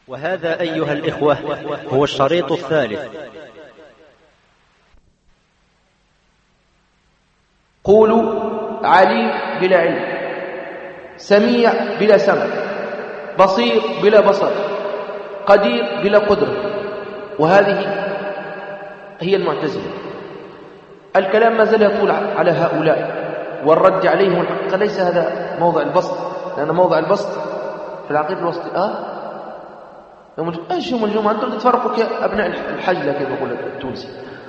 وهذا أيها الإخوة هو الشريط الثالث. قولوا عليم بلا علم، سميع بلا سمع، بصير بلا بصر، قدير بلا قدرة. وهذه هي المعتزلة. الكلام ما زال يطول على هؤلاء والرد عليهم. ليس هذا موضع البسط، لأن موضع البسط في العقيدة الوسطية ايش يوم الجمعة؟ انتم تتفرقوا كأبناء الحجلة كما يقول التونسي.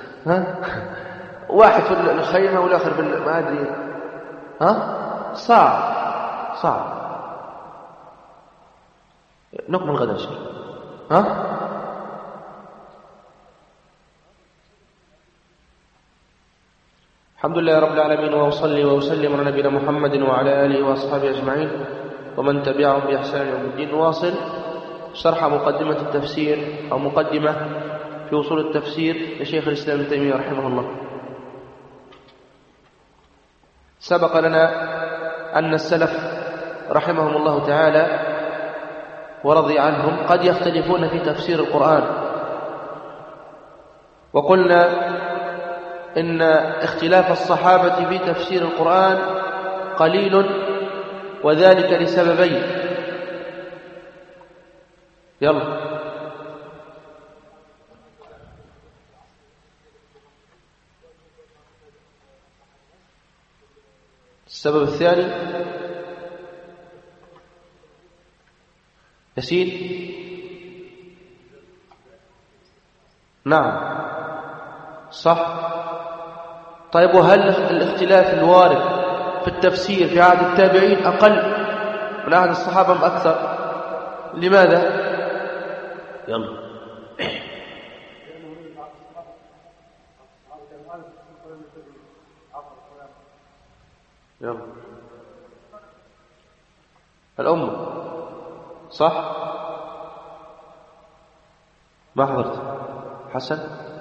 واحد في الخيمة والآخر ما أدري. صعب نكمل غدا شيء. الحمد لله رب العالمين، وأصلي وأسلم على نبينا محمد وعلى آله وأصحابه أجمعين ومن تبعهم بإحسان يوم الدين. واصل شرح مقدمة التفسير أو مقدمة في أصول التفسير لشيخ الإسلام ابن تيمية رحمه الله. سبق لنا أن السلف رحمهم الله تعالى ورضي عنهم قد يختلفون في تفسير القرآن، وقلنا إن اختلاف الصحابة في تفسير القرآن قليل، وذلك لسببين. يلا السبب الثاني يسير. نعم صح. طيب، وهل الاختلاف الوارد في التفسير في عهد التابعين أقل من عهد الصحابة أم أكثر؟ لماذا؟ يلا الأمة صح. ما حضرت حسن؟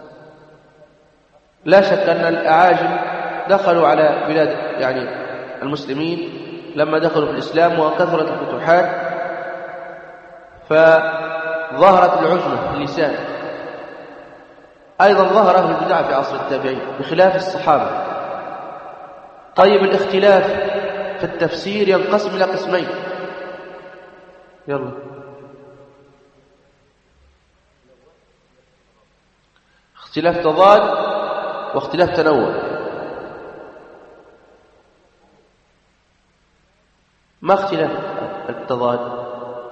لا شك أن الأعاجم دخلوا على بلاد المسلمين لما دخلوا في الإسلام وكثرت الفتوحات، فظهرت العجمة في اللسان. أيضا ظهر أهل البدع في عصر التابعين بخلاف الصحابة. طيب، الاختلاف في التفسير ينقسم إلى قسمين. يلا اختلاف تضاد واختلاف تنوع. ما اختلاف التضاد؟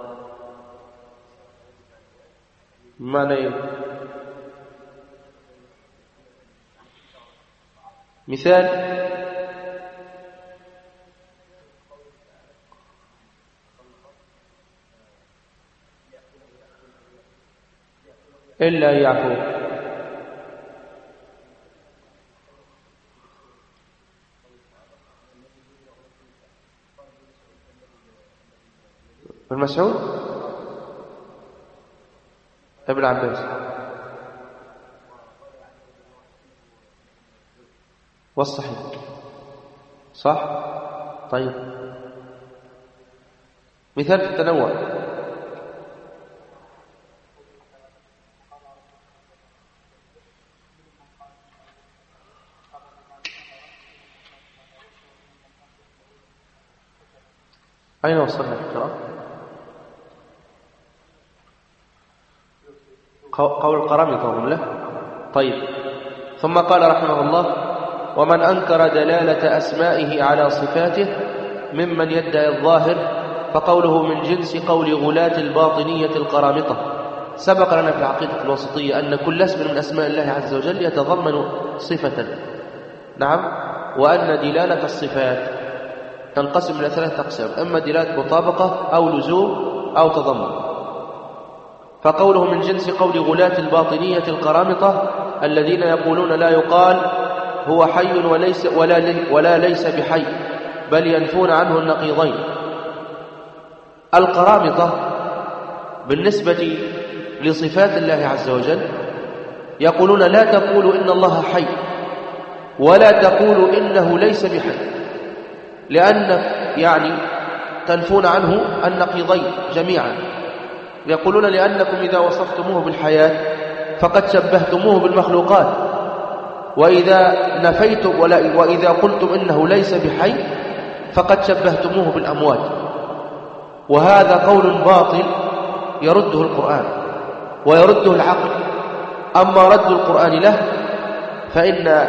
معنى مثال؟ إلا يعفو. ابن مسعود، ابن عباس، والصحيح صح. طيب، مثال في التنوع. أين وصلنا في القراءة؟ قول القرامطة هم له. طيب، ثم قال رحمه الله: ومن أنكر دلالة أسمائه على صفاته ممن يدعي الظاهر فقوله من جنس قول غلاة الباطنية القرامطة. سبق لنا في العقيدة الوسطية أن كل اسم من أسماء الله عز وجل يتضمن صفة. نعم. وأن دلالة الصفات تنقسم إلى 3 أقسام: إما دلالة مطابقة أو لزوم أو تضمن. فقوله من جنس قول غلاة الباطنية القرامطة الذين يقولون لا يقال هو حي ولا ليس بحي، بل ينفون عنه النقيضين. القرامطة بالنسبة لصفات الله عز وجل يقولون لا تقولوا إن الله حي ولا تقولوا إنه ليس بحي، لأن تنفون عنه النقيضين جميعا. يقولون لأنكم إذا وصفتموه بالحياة فقد شبهتموه بالمخلوقات، وإذا نفيتم وإذا قلتم إنه ليس بحي فقد شبهتموه بالأموات. وهذا قول باطل يرده القرآن ويرده العقل. أما رد القرآن له فإن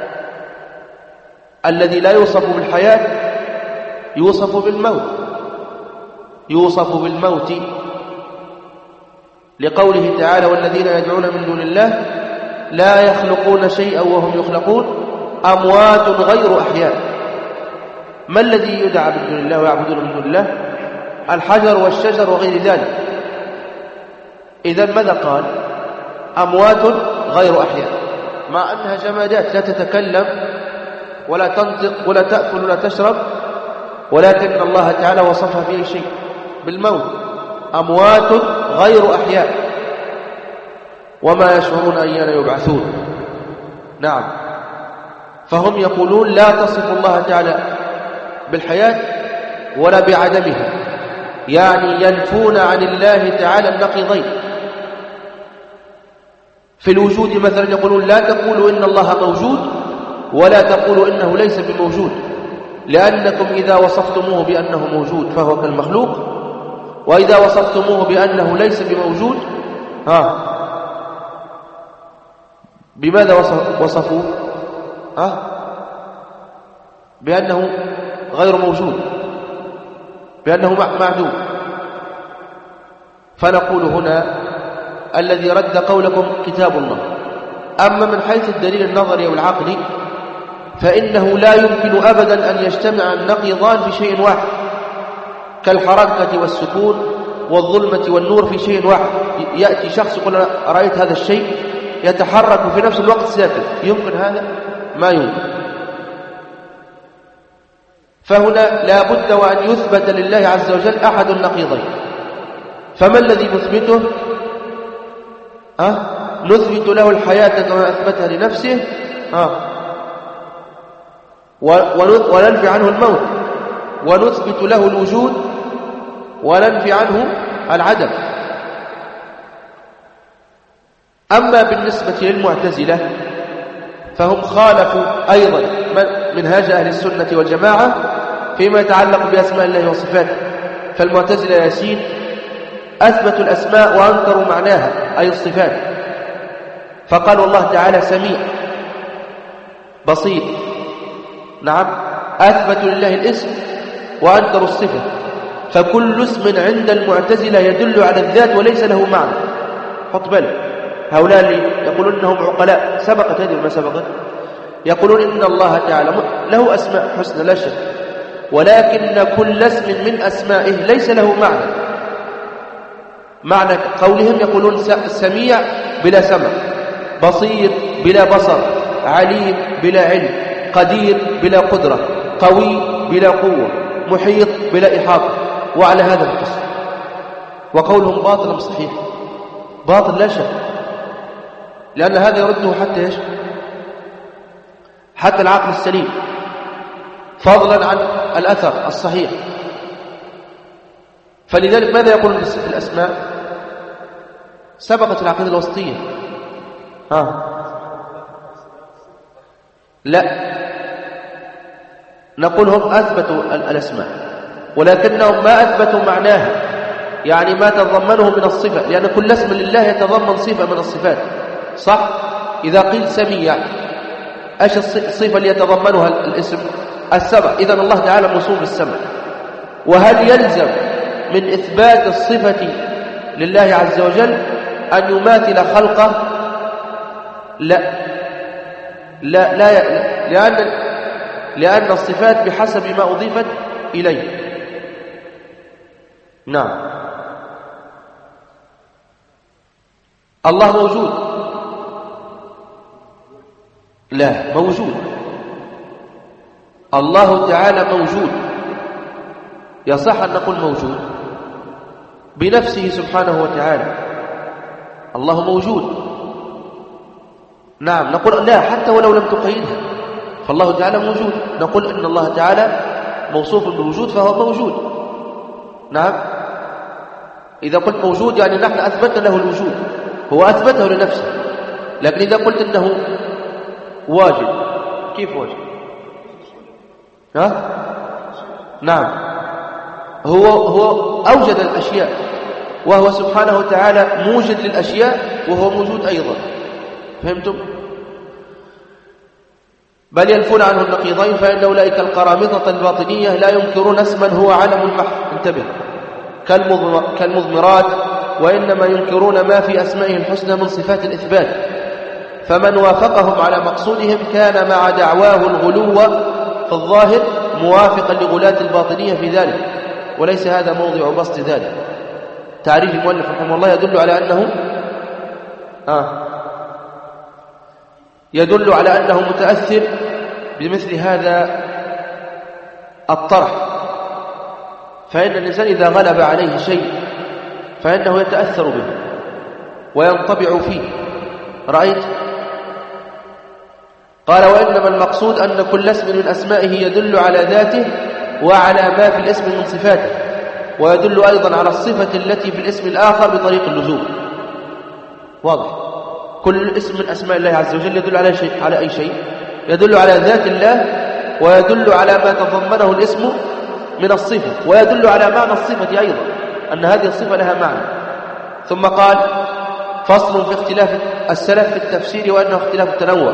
الذي لا يوصف بالحياة يوصف بالموت، يوصف بالموت، لقوله تعالى: والذين يدعون من دون الله لا يخلقون شيئا وهم يخلقون أموات غير أحياء. ما الذي يدعى من دون الله ويعبدون من دون الله؟ الحجر والشجر وغير ذلك. إذن ماذا قال؟ أموات غير أحياء، مع أنها جمادات لا تتكلم ولا تنطق ولا تأكل ولا تشرب، ولكن الله تعالى وصفها فيه شيء بالموت، أموات غير أحياء وما يشعرون أيان يبعثون. نعم، فهم يقولون لا تصف الله تعالى بالحياة ولا بعدمها، يعني ينفون عن الله تعالى النقيضين. في الوجود مثلا يقولون لا تقولوا إن الله موجود ولا تقولوا إنه ليس بموجود، لأنكم إذا وصفتموه بأنه موجود فهو كالمخلوق، وإذا وصفتموه بأنه ليس بموجود بماذا وصفوه؟ بأنه غير موجود، بأنه معدوم. فنقول هنا الذي رد قولكم كتاب الله. أما من حيث الدليل النظري والعقلي فإنه لا يمكن أبدا أن يجتمع النقيضان في شيء واحد، كالحركة والسكون والظلمة والنور في شيء واحد. يأتي شخص يقول أنا رأيت هذا الشيء يتحرك في نفس الوقت ساكن، يمكن هذا؟ ما يمكن. فهنا لا بد وأن يثبت لله عز وجل أحد النقيضين. فما الذي نثبته؟ نثبت له الحياة كما أثبتها لنفسه، وننفي عنه الموت، ونثبت له الوجود وننفي عنه العدم. أما بالنسبة للمعتزلة فهم خالفوا أيضا منهاج أهل السنة والجماعة فيما يتعلق بأسماء الله وصفاته. فالمعتزلة ياسين أثبتوا الأسماء وأنكروا معناها أي الصفات، فقالوا الله تعالى سميع بصير. نعم، أثبتوا لله الاسم وأنكروا الصفة. فكل اسم عند المعتزلة يدل على الذات وليس له معنى. حط بالك، هؤلاء اللي يقولون إنهم عقلاء، سبقت هذه ما سبقت، يقولون إن الله تعالى له أسماء حسنى لا شك، ولكن كل اسم من أسمائه ليس له معنى. معنى قولهم يقولون سميع بلا سمع، بصير بلا بصر، عليم بلا علم، قدير بلا قدرة، قوي بلا قوة، محيط بلا إحاطة، وعلى هذا القسم. وقولهم باطل صحيح، باطل لا شك، لأن هذا يرده حتى إيش؟ حتى العقل السليم، فضلا عن الأثر الصحيح. فلذلك ماذا يقولون في الأسماء؟ سبقت العقيدة الوسطية. لا، نقول هم أثبتوا الأسماء ولكنهم ما أثبتوا معناها، يعني ما تضمنه من الصفة، لأن كل اسم لله يتضمن صفة من الصفات، صح؟ إذا قيل سميع أيش الصفة اللي يتضمنها الاسم؟ السمع. إذن الله تعالى موصوف بالسمع. وهل يلزم من إثبات الصفة لله عز وجل أن يماثل خلقه؟ لا لا لا، لأن الصفات بحسب ما أضيفت إليه. نعم، الله موجود؟ لا، موجود. الله تعالى موجود، يصح أن نقول موجود بنفسه سبحانه وتعالى، الله موجود. نعم، نقول لا، حتى ولو لم تقيدها فالله تعالى موجود، نقول إن الله تعالى موصوف بالوجود فهو موجود. نعم، إذا قلت موجود يعني نحن أثبتنا له الوجود، هو أثبته لنفسه. لكن إذا قلت إنه واجد، كيف واجد؟ نعم، هو أوجد الأشياء، وهو سبحانه وتعالى موجد للأشياء وهو موجود أيضا. فهمتم؟ بل ينفون عنه النقيضين، فإن أولئك القرامطة الباطنية لا ينكرون اسما هو علم محض، انتبه، كالمضمرات، وإنما ينكرون ما في أسمائه الحسنى من صفات الإثبات. فمن وافقهم على مقصودهم كان مع دعواه الغلو في الظاهر موافقا لغلاة الباطنية في ذلك، وليس هذا موضع بسط ذلك. تعريف المؤلف رحمه الله يدل على أنه متأثر بمثل هذا الطرح. فإن الإنسان إذا غلب عليه شيء فإنه يتأثر به وينطبع فيه. رأيت؟ قال: وإنما المقصود أن كل اسم من أسمائه يدل على ذاته وعلى ما في الاسم من صفاته، ويدل أيضا على الصفة التي في الاسم الآخر بطريق اللزوم. واضح؟ كل اسم من أسماء الله عز وجل يدل على أي شيء؟ يدل على ذات الله، ويدل على ما تضمنه الاسم من الصفة، ويدل على معنى الصفة أيضا، أن هذه الصفة لها معنى. ثم قال: فصل في اختلاف السلف في التفسير، وأنه اختلاف التنوع.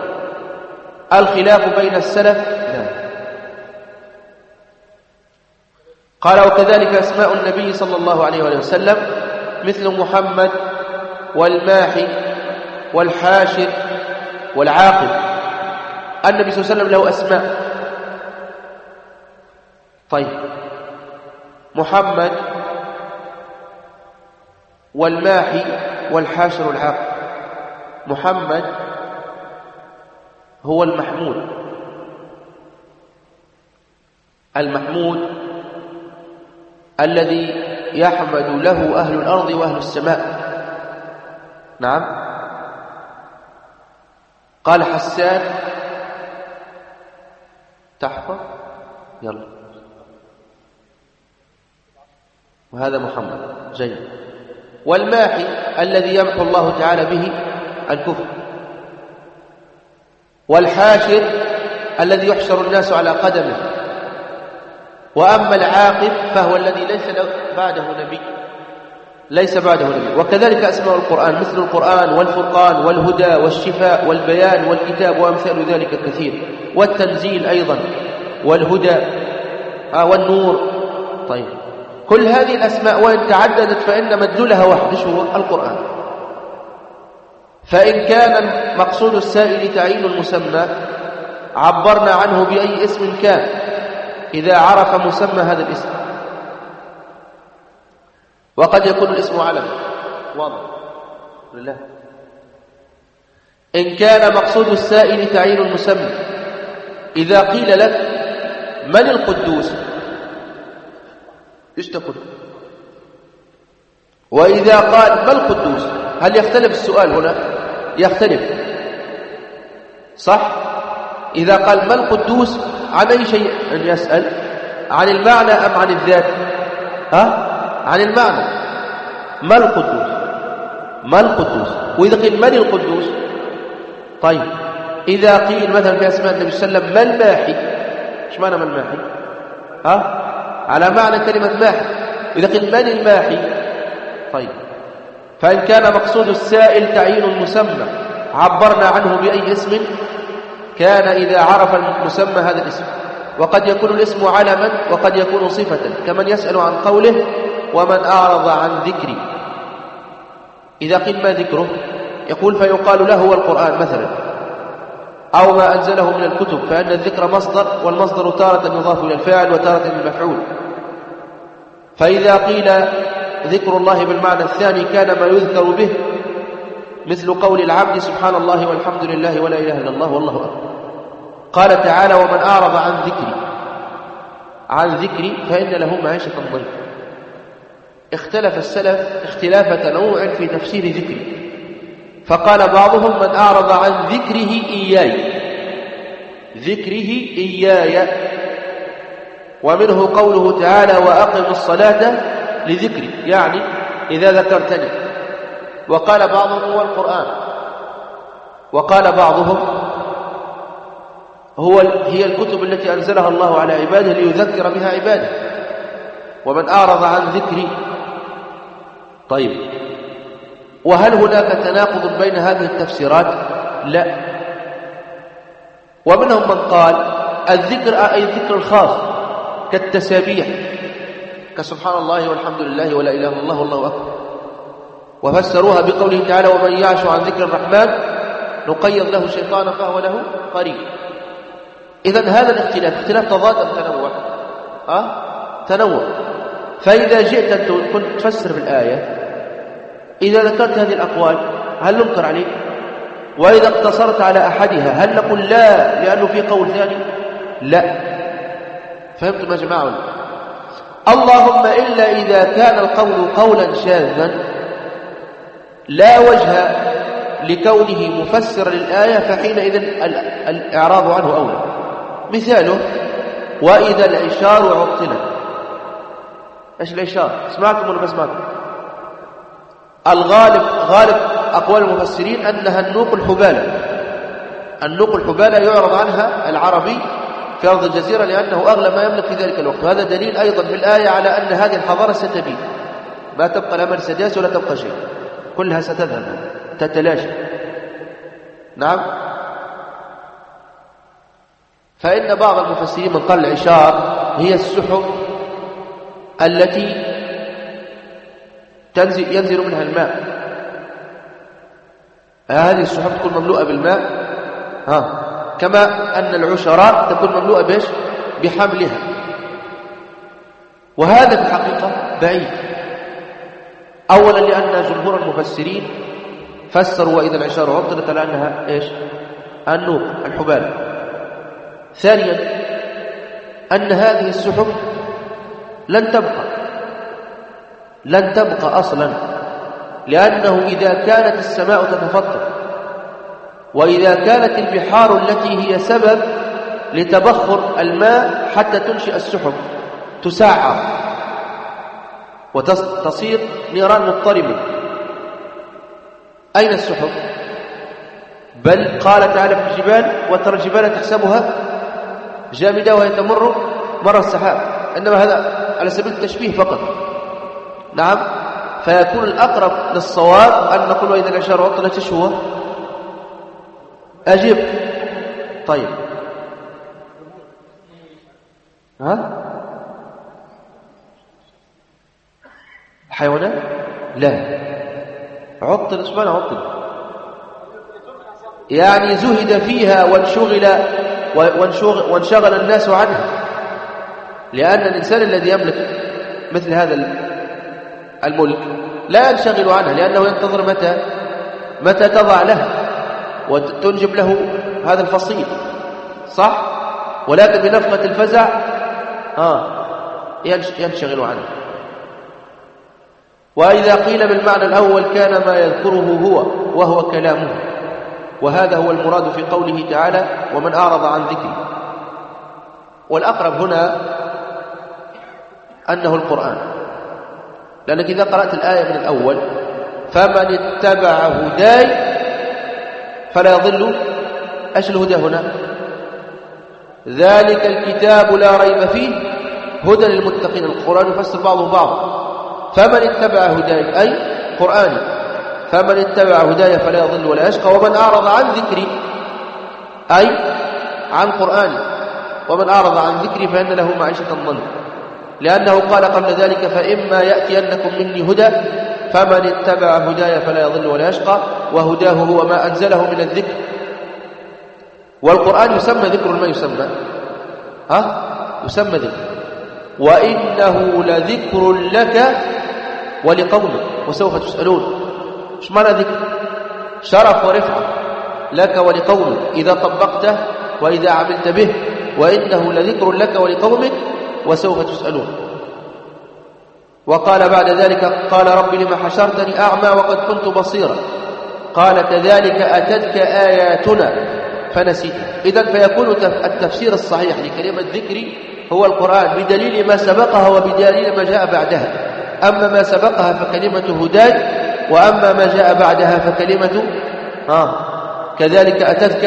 الخلاف بين السلف لا. قال: وكذلك أسماء النبي صلى الله عليه وسلم مثل محمد والماحي والحاشر والعاقب. النبي صلى الله عليه وسلم له أسماء. طيب، محمد والماحي والحاشر والعاقب. محمد هو المحمود الذي يحمد له أهل الأرض وأهل السماء. نعم. قال حسان: تحفظ يلا. وهذا محمد جيد. والماحي الذي يمحو الله تعالى به الكفر. والحاشر الذي يحشر الناس على قدمه. وأما العاقب فهو الذي ليس بعده نبي. وكذلك أسماء القرآن مثل القرآن والفرقان والهدى والشفاء والبيان والكتاب وأمثال ذلك كثير. والتنزيل أيضا والهدى والنور. طيب، كل هذه الأسماء وإن تعددت فإن مدلولها واحد، هو القرآن. فإن كان مقصود السائل تعيين المسمى عبرنا عنه بأي اسم كان إذا عرف مسمى هذا الاسم. وقد يكون الاسم علم. واضح لله. إن كان مقصود السائل تعيين المسمى إذا قيل لك من القدوس ايش تقول؟ وإذا قال ما القدوس هل يختلف السؤال هنا؟ يختلف، صح؟ إذا قال ما القدوس عن أي شيء أن يسأل؟ عن المعنى أم عن الذات؟ عن المعنى. ما القدوس. وإذا قيل من القدوس؟ طيب، إذا قيل مثلا في أسماء النبي صلى الله عليه وسلم ما الماحي، ايش معنى ما الماحي؟ على معنى كلمة ماحي. إذا قيل من الماحي؟ طيب، فإن كان مقصود السائل تعيين المسمى عبرنا عنه بأي اسم كان إذا عرف المسمى هذا الاسم. وقد يكون الاسم علما وقد يكون صفة، كمن يسأل عن قوله ومن أعرض عن ذكري. إذا قيل ما ذكره يقول فيقال له هو القرآن مثلا، أو ما أنزله من الكتب، فإن الذكر مصدر، والمصدر تارة يضاف إلى الفاعل وتارة إلى المفعول. فإذا قيل ذكر الله بالمعنى الثاني كان ما يذكر به مثل قول العبد سبحان الله والحمد لله ولا إله إلا الله والله أكبر. قال تعالى ومن أعرض عن ذكري فإن له معيشة ضنكا. اختلف السلف اختلاف تنوع في تفسير ذكري، فقال بعضهم من أعرض عن ذكره إياي، ومنه قوله تعالى وأقم الصلاة لذكري، يعني إذا ذكرتني. وقال بعضهم هو القرآن، وقال بعضهم هي الكتب التي أنزلها الله على عباده ليذكر بها عباده. ومن أعرض عن ذكري. طيب، وهل هناك تناقض بين هذه التفسيرات؟ لا. ومنهم من قال الذكر أي الذكر الخاص كالتسابيح، كسبحان الله والحمد لله ولا إله إلا الله والله أكبر، وفسروها بقوله تعالى ومن يعش عن ذكر الرحمن نقيض له شيطانا فهو له قريب. إذن هذا الاختلاف تضاد أم تنوع؟ تنوع. فإذا جئت أن كنت تفسر بالآية، إذا ذكرت هذه الأقوال هل ننكر عليك؟ وإذا اقتصرت على أحدها هل نقول لا لأنه في قول ثاني؟ لا. فهمتم يا جماعة؟ اللهم إلا إذا كان القول قولا شاذا لا وجه لكونه مفسر للآية، فحينئذ الإعراض عنه أولى. مثاله وإذا العشار عطلت. إيش العشار؟ اسمعكم ولا بسمعكم؟ غالب أقوال المفسرين أنها النوق الحبالة. النوق الحبالة يعرض عنها العربي في أرض الجزيرة لأنه أغلى ما يملك في ذلك الوقت. وهذا دليل أيضا في الآية على أن هذه الحضارة ستبيد، ما تبقى لا مرسيدس ولا تبقى شيء، كلها ستذهب تتلاشى. نعم. فإن بعض المفسرين من قال العشار هي السحب التي ينزل منها الماء. هذه السحب تكون مملوءة بالماء، كما أن العشراء تكون مملوءة بإيش؟ بحملها. وهذا في الحقيقة بعيد. أولا لأن جمهور المفسرين فسروا وإذا العشار عطلت على أنها إيش؟ النوق الحبال. ثانيا أن هذه السحب لن تبقى أصلا، لأنه إذا كانت السماء تتفطر وإذا كانت البحار التي هي سبب لتبخر الماء حتى تنشئ السحب تسعر وتصير نيران مضطربة، أين السحب؟ بل قال تعالى في الجبال وترى الجبال تحسبها جامدة وهي تمر مر السحاب، إنما هذا على سبيل التشبيه فقط. نعم. فيكون الأقرب للصواب أن نقول وإذا العشار عطلت ايش هو؟ أجب. طيب، حيوانات؟ لا، عطل. ايش معنى عطل؟ يعني زهد فيها وانشغل الناس عنها، لأن الإنسان الذي يملك مثل هذا الملك لا ينشغل عنها، لأنه ينتظر متى تضع له وتنجب له هذا الفصيل، صح؟ ولكن بنفقة الفزع ينشغل عنه. وإذا قيل بالمعنى الأول كان ما يذكره هو وهو كلامه، وهذا هو المراد في قوله تعالى ومن أعرض عن ذكري. والأقرب هنا أنه القرآن، لأنك إذا قرأت الآية من الأول فمن اتبع هداي فلا يضل. ايش الهدى هنا؟ ذلك الكتاب لا ريب فيه هدى للمتقين. القرآن يفسر بعضه بعضا. فمن اتبع هداي أي قرآني، فمن اتبع هداي فلا يضل ولا يشقى. ومن أعرض عن ذكري أي عن قرآني، ومن أعرض عن ذكري فإن له معيشة ضنكا، لأنه قال قبل ذلك فإما يأتينكم مني هدى فمن اتبع هداي فلا يضل ولا يشقى، وهداه هو ما أنزله من الذكر. والقرآن يسمى ذكر ما يسمى يسمى ذكر. وإنه لذكر لك ولقومك وسوف تسألون. ايش معنى ذكر؟ شرف ورفعة لك ولقومك إذا طبقته وإذا عملت به. وإنه لذكر لك ولقومك وسوف تسألون. وقال بعد ذلك قال رب لما حشرتني أعمى وقد كنت بصيرا، قال كذلك أتتك آياتنا فنسيتها. إذن فيكون التفسير الصحيح لكلمة ذكري هو القرآن بدليل ما سبقها وبدليل ما جاء بعدها. أما ما سبقها فكلمة هداي، وأما ما جاء بعدها فكلمة كذلك أتتك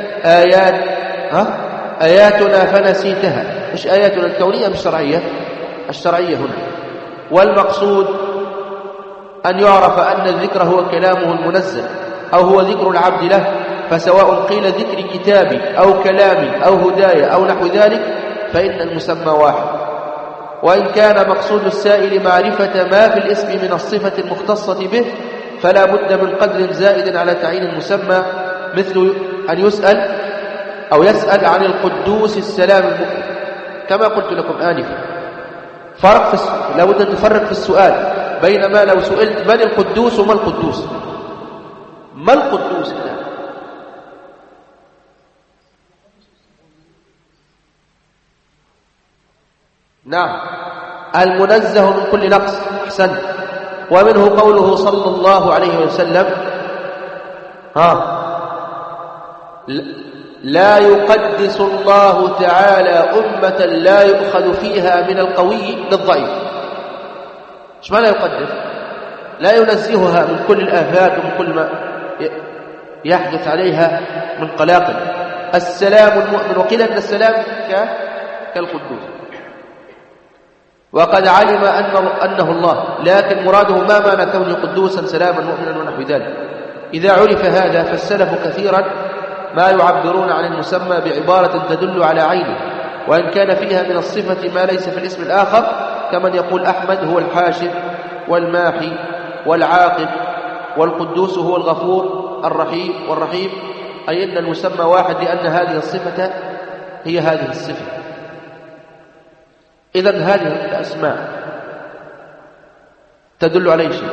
آياتنا فنسيتها. مش آياتنا الكونية، مش شرعية، الشرعية هنا. والمقصود أن يعرف أن الذكر هو كلامه المنزل أو هو ذكر العبد له، فسواء قيل ذكر كتابي أو كلامي أو هداية أو نحو ذلك فإن المسمى واحد. وإن كان مقصود السائل معرفة ما في الاسم من الصفة المختصة به فلا بد من قدر زائد على تعيين المسمى، مثل أن يسأل عن القدوس السلام المؤمن، كما قلت لكم آنفا. لا بد أن تفرق في السؤال، بينما لو سئلت من القدوس وما القدوس. ما القدوس؟ نعم، المنزه من كل نقص. أحسنت. ومنه قوله صلى الله عليه وسلم لا يقدس الله تعالى أمة لا يؤخذ فيها من القوي للضعيف. ايش معنى يقدس؟ لا ينزهها من كل الآفات ومن كل ما يحدث عليها من قلاقل. السلام المؤمن، وقيل أن السلام كالقدوس، وقد علم أنه الله، لكن مراده ما معنى كونه قدوسا سلاما مؤمنا ونحو ذلك. إذا عرف هذا فالسلف كثيرا ما يعبرون عن المسمى بعبارة تدل على عينه، وإن كان فيها من الصفة ما ليس في الاسم الآخر، كمن يقول أحمد هو الحاشر والماحي والعاقب، والقدوس هو الغفور والرحيم، أي أن المسمى واحد لأن هذه الصفة هي هذه الصفة. إذن هذه الأسماء تدل على شيء،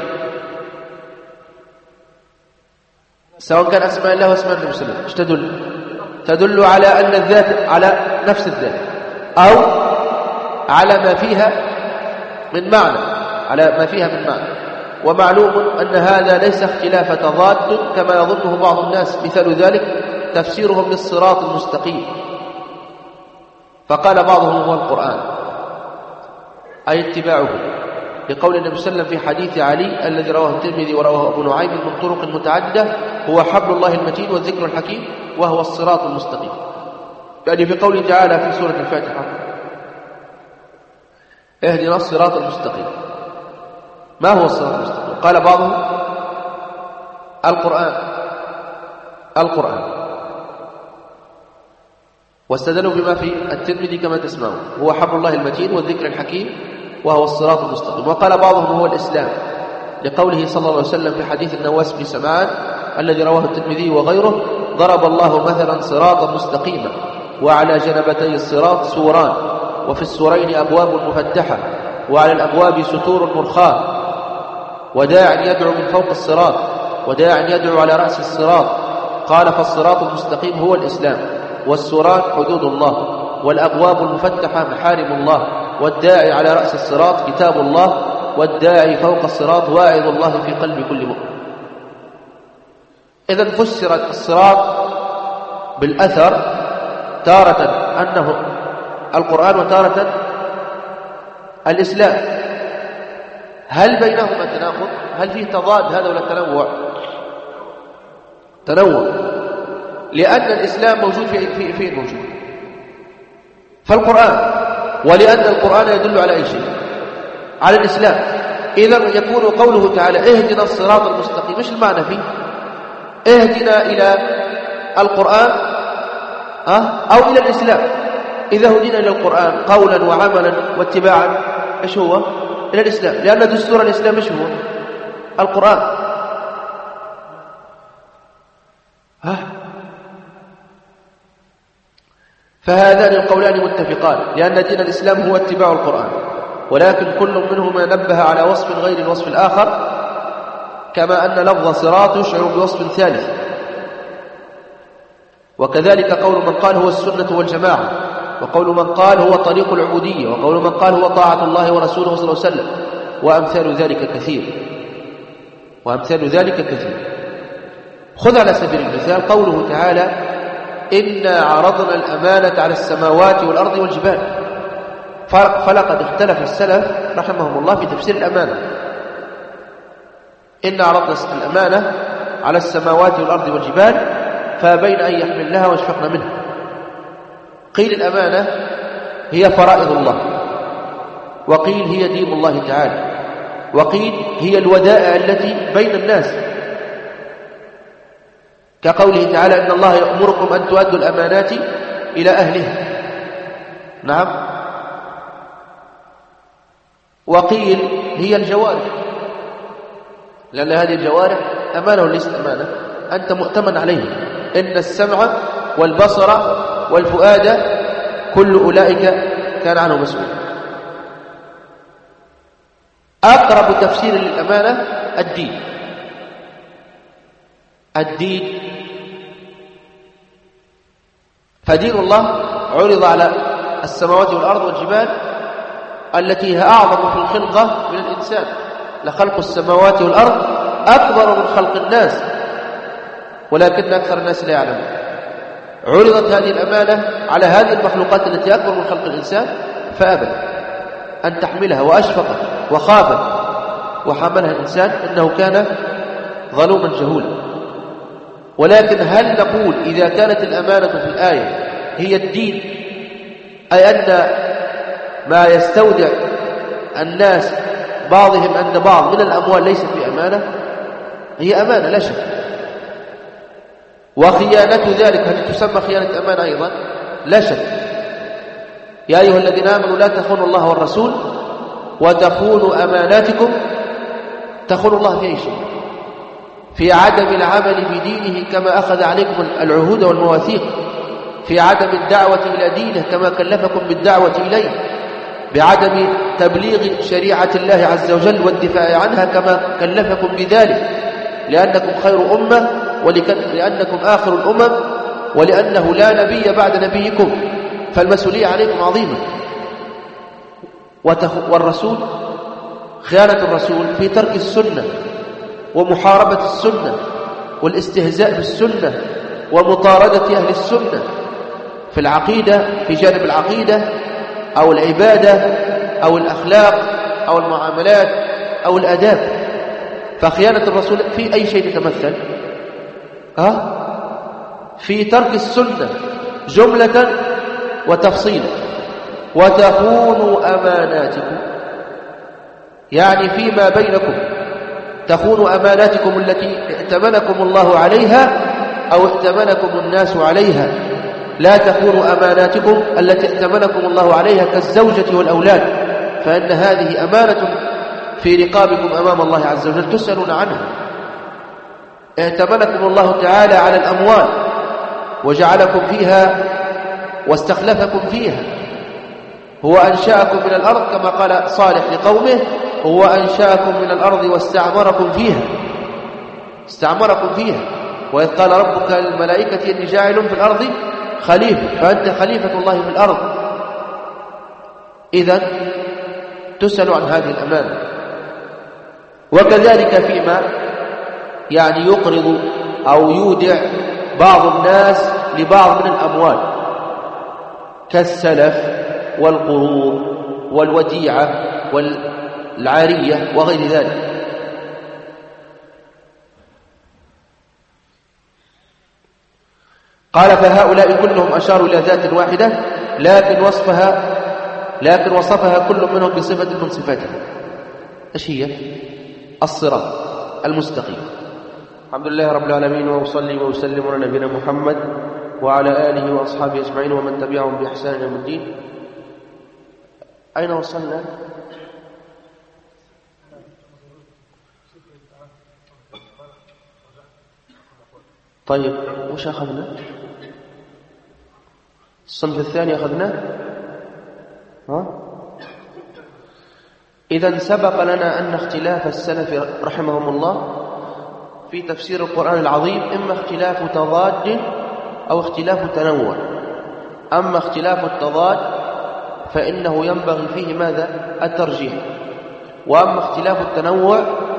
سواء كان أسماء الله وأسماء النبي صلى الله عليه وسلم. تدل على أن الذات على نفس الذات، أو على ما فيها من معنى، ومعلوم أن هذا ليس اختلاف تضاد كما يظنه بعض الناس. مثال ذلك تفسيرهم للصراط المستقيم، فقال بعضهم هو القرآن، أي اتباعه، لقول النبي صلى الله عليه وسلم في حديث علي الذي رواه الترمذي ورواه ابن نعيم من طرق متعددة: هو حبل الله المتين والذكر الحكيم وهو الصراط المستقيم. يعني في قوله تعالى في سورة الفاتحة: اهدنا الصراط المستقيم. ما هو الصراط المستقيم؟ قال بعضهم القرآن، واستدلوا بما في الترمذي كما تسمعون: هو حبل الله المتين والذكر الحكيم وهو الصراط المستقيم. وقال بعضهم هو الإسلام، لقوله صلى الله عليه وسلم في حديث النواس بن سمعان الذي رواه الترمذي وغيره: ضرب الله مثلا صراطا مستقيما وعلى جنبتي الصراط سوران وفي السورين أبواب مفتحة وعلى الأبواب ستور مرخاة وداع يدعو من فوق الصراط وداع يدعو على رأس الصراط. قال: فالصراط المستقيم هو الإسلام، والسوران حدود الله، والأبواب المفتحة محارم الله، والداعي على رأس الصراط كتاب الله، والداعي فوق الصراط واعظ الله في قلب كل مؤمن. إذن فسرت الصراط بالأثر تارة أنه القرآن وتارة الإسلام. هل بينهما تناقض؟ هل فيه تضاد هذا ولا تنوع؟ لأن الإسلام موجود في موجود فالقرآن، ولأن القرآن يدل على أي شيء؟ على الإسلام. إذن يكون قوله تعالى: اهدنا الصراط المستقيم، مش المعنى فيه اهدنا إلى القرآن أو إلى الإسلام؟ إذا هدينا إلى القرآن قولا وعملا واتباعا، إيش هو؟ إلى الإسلام، لأن دستور الإسلام إيش هو؟ القرآن. فهذان القولان متفقان، لأن دين الإسلام هو اتباع القرآن، ولكن كل منهما نبه على وصف غير الوصف الآخر، كما أن لفظ صراط يشعر بوصف ثالث. وكذلك قول من قال هو السنة والجماعة، وقول من قال هو طريق العبودية، وقول من قال هو طاعة الله ورسوله صلى الله عليه وسلم، وأمثال ذلك كثير. خذ على سبيل المثال قوله تعالى: إنا عرضنا الأمانة على السماوات والأرض والجبال. فلقد اختلف السلف رحمهم الله في تفسير الأمانة. إن عرضنا الأمانة على السماوات والأرض والجبال فأبين أن يحملنها واشفقن منها. قيل الأمانة هي فرائض الله، وقيل هي دين الله تعالى، وقيل هي الودائع التي بين الناس، كقوله تعالى إن الله يأمركم أن تؤدوا الأمانات إلى أهلها. نعم. وقيل هي الجوارح، لأن هذه الجوارح أمانة وليست أمانة، أنت مؤتمن عليها. إن السمع والبصر والفؤاد كل أولئك كان عنه مسؤول. أقرب تفسير للأمانة الدين. الدين، فدين الله عرض على السماوات والأرض والجبال التي هي أعظم في الخلقة من الإنسان، لخلق السماوات والأرض أكبر من خلق الناس ولكن أكثر الناس لا يعلمون. عرضت هذه الأمانة على هذه المخلوقات التي أكبر من خلق الإنسان فأبى أن تحملها وأشفقت وخافت وحملها الإنسان إنه كان ظلوما جهولا. ولكن هل نقول إذا كانت الأمانة في الآية هي الدين، أي أن ما يستودع الناس بعضهم عند بعض من الأموال ليست بأمانة؟ هي أمانة لا شك. وخيانة ذلك هل تسمى خيانة أمانة أيضا؟ لا شك. يا أيها الذين آمنوا لا تخونوا الله والرسول وتخونوا أماناتكم. تخونوا الله في أي شيء؟ في عدم العمل بدينه كما أخذ عليكم العهود والمواثيق، في عدم الدعوة إلى دينه كما كلفكم بالدعوة إليه، بعدم تبليغ شريعة الله عز وجل والدفاع عنها كما كلفكم بذلك، لأنكم خير أمة ولأنكم آخر الأمم ولأنه لا نبي بعد نبيكم، فالمسؤولية عليكم عظيمة. والرسول، خيانة الرسول في ترك السنة ومحاربة السنة والاستهزاء بالسنة ومطاردة أهل السنة في العقيدة، في جانب العقيدة أو العبادة أو الأخلاق أو المعاملات أو الأداب. فخيانة الرسول في أي شيء تتمثل؟ في ترك السنة جملة وتفصيلا. وتخونوا أماناتكم، يعني فيما بينكم تخونوا أماناتكم التي ائتمنكم الله عليها أو ائتمنكم الناس عليها. لا تخونوا أماناتكم التي ائتمنكم الله عليها كالزوجة والأولاد، فإن هذه أمانة في رقابكم أمام الله عز وجل تسألون عنها. ائتمنكم الله تعالى على الأموال وجعلكم فيها واستخلفكم فيها. هو أنشأكم من الأرض كما قال صالح لقومه، هو أنشأكم من الأرض واستعمركم فيها. استعمركم فيها. وإذ قال ربك للملائكة إني جاعل في الأرض خليفة، فأنت خليفة الله في الأرض. إذن تسأل عن هذه الأمانة. وكذلك فيما يعني يقرض أو يودع بعض الناس لبعض من الأموال كالسلف والقروض والوديعة والعارية وغير ذلك. قال فهؤلاء كلهم أشاروا إلى ذات واحدة لكن وصفها كل منهم بصفة من صفاتها. إيش هي؟ الصراط المستقيم. الحمد لله رب العالمين، وأصلي وأسلم على نبينا محمد وعلى آله وأصحابه أجمعين ومن تبعهم بإحسان إلى يوم الدين. أين وصلنا؟ طيب وش أخذنا؟ الصنف الثاني أخذناه؟ إذن سبق لنا أن اختلاف السلف رحمهم الله في تفسير القرآن العظيم إما اختلاف تضاد أو اختلاف تنوع. أما اختلاف التضاد فإنه ينبغي فيه ماذا؟ الترجيح. وأما اختلاف التنوع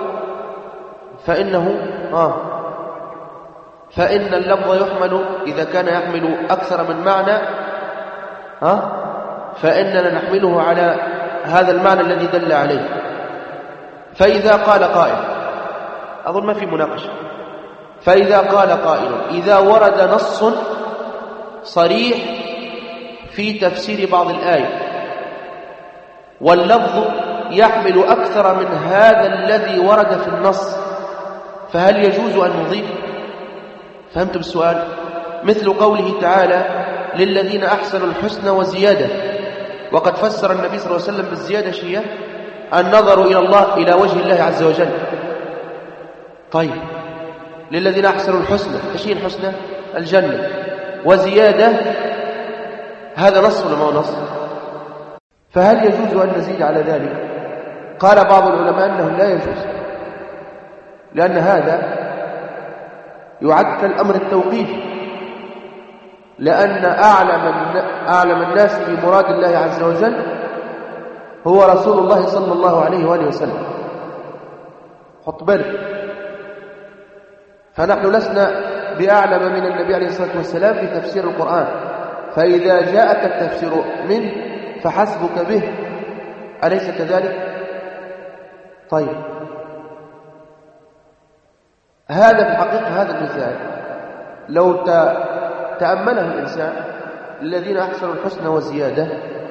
فإن اللفظ يحمل إذا كان يحمل أكثر من معنى فإننا نحمله على هذا المعنى الذي دل عليه. فإذا قال قائل، أظن ما في مناقشة، فإذا قال قائل إذا ورد نص صريح في تفسير بعض الآية واللفظ يحمل أكثر من هذا الذي ورد في النص، فهل يجوز أن نضيف؟ فهمتم السؤال؟ مثل قوله تعالى للذين أحسنوا الحسنى وزيادة، وقد فسر النبي صلى الله عليه وسلم بالزيادة شيئا النظر إلى الله، إلى وجه الله عز وجل. طيب للذين أحسنوا الحسنى، ايش هي الحسنى؟ الجنة. وزيادة هذا نص ولا ما هو نص؟ فهل يجوز أن نزيد على ذلك؟ قال بعض العلماء أنه لا يجوز، لأن هذا يعد كالأمر التوقيفي، لأن أعلم الناس بمراد الله عز وجل هو رسول الله صلى الله عليه وآله وسلم. حط بالك، فنحن لسنا بأعلم من النبي عليه الصلاة والسلام في تفسير القرآن، فإذا جاءك التفسير منه فحسبك به، أليس كذلك؟ طيب هذا في الحقيقة هذا المثال لو تأمله الإنسان الذين أحسنوا الحسنى والزيادة،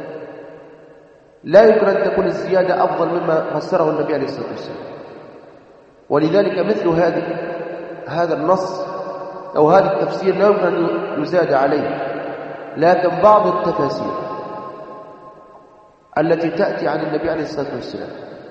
لا يمكن أن تكون الزيادة أفضل مما فسره النبي عليه الصلاة والسلام. ولذلك مثل هذا النص أو هذا التفسير لا يمكن أن يزاد عليه، لكن بعض التفاسير التي تأتي عن النبي عليه الصلاة والسلام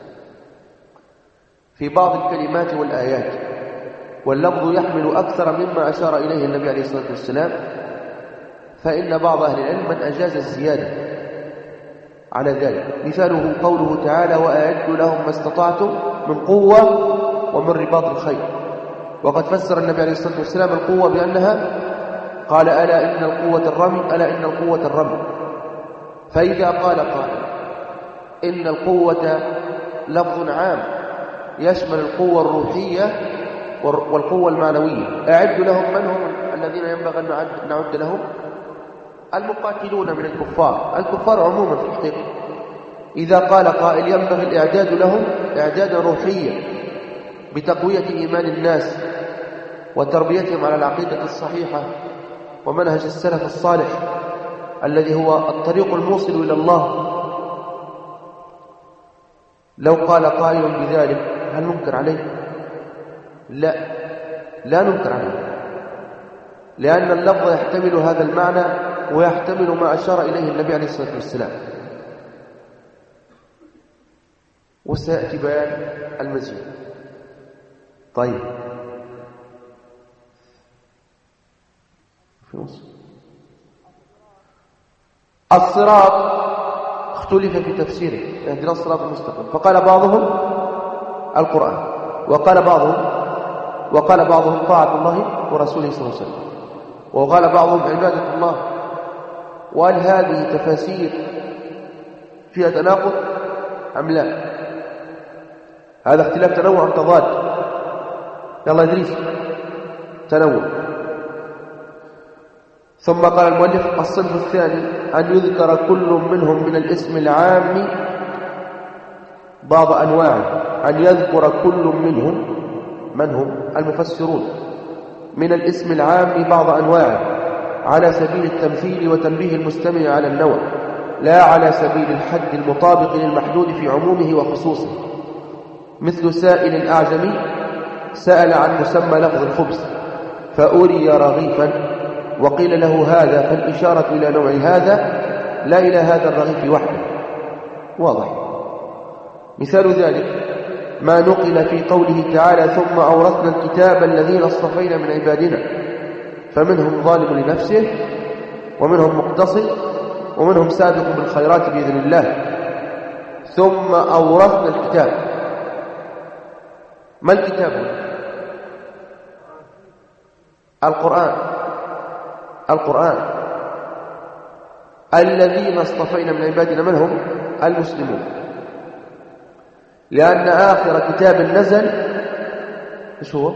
في بعض الكلمات والآيات واللفظ يحمل أكثر مما أشار إليه النبي عليه الصلاة والسلام، فإن بعض أهل العلم من أجاز الزيادة على ذلك. مثاله قوله تعالى وأعدوا لهم ما استطعتم من قوة ومن رباط الخيل، وقد فسر النبي عليه الصلاة والسلام القوة بأنها قال ألا إن القوة الرمي، ألا إن القوة الرمي. فإذا قال قائل إن القوة لفظ عام يشمل القوة الروحية والقوة المعنوية، أعد لهم من هم الذين ينبغي أن نعد لهم؟ المقاتلون من الكفار عموما في الحقيقة. إذا قال قائل ينبغي الإعداد لهم إعدادا روحيا بتقوية إيمان الناس وتربيتهم على العقيدة الصحيحة ومنهج السلف الصالح الذي هو الطريق الموصل إلى الله، لو قال قائل بذلك هل ننكر عليه؟ لا ننكر عليه، لأن اللفظ يحتمل هذا المعنى ويحتمل ما أشار إليه النبي عليه الصلاة والسلام، وسيأتي بيان المزيد. طيب في نص الصراط اختلف في تفسيره، اهدنا الصراط المستقيم، فقال بعضهم القرآن، وقال بعضهم طاعة الله ورسوله صلى الله عليه وسلم، وقال بعضهم عبادة الله. وهل هذه تفاسير فيها تناقض أم لا؟ هذا اختلاف تنوع أم تضاد؟ يلا إدريس، تنوع. ثم قال المؤلف الصنف الثاني أن يذكر كل منهم من الاسم العام بعض أنواعه، أن يذكر كل منهم، من هم؟ المفسرون، من الاسم العام بعض أنواعه على سبيل التمثيل وتنبيه المستمع على النوع، لا على سبيل الحد المطابق للمحدود في عمومه وخصوصه. مثل سائل أعجمي سأل عن مسمى لفظ الخبز فأري رغيفا وقيل له هذا، فالإشارة إلى نوع هذا لا إلى هذا الرغيف وحده. واضح. مثال ذلك ما نقل في قوله تعالى ثم أورثنا الكتاب الذين اصطفينا من عبادنا فمنهم ظالم لنفسه ومنهم مقتصد ومنهم سابق بالخيرات بإذن الله. ثم أورثنا الكتاب، ما الكتاب؟ القرآن. الذين اصطفينا من عبادنا من هم؟ المسلمون، لأن آخر كتاب نزل إيش هو؟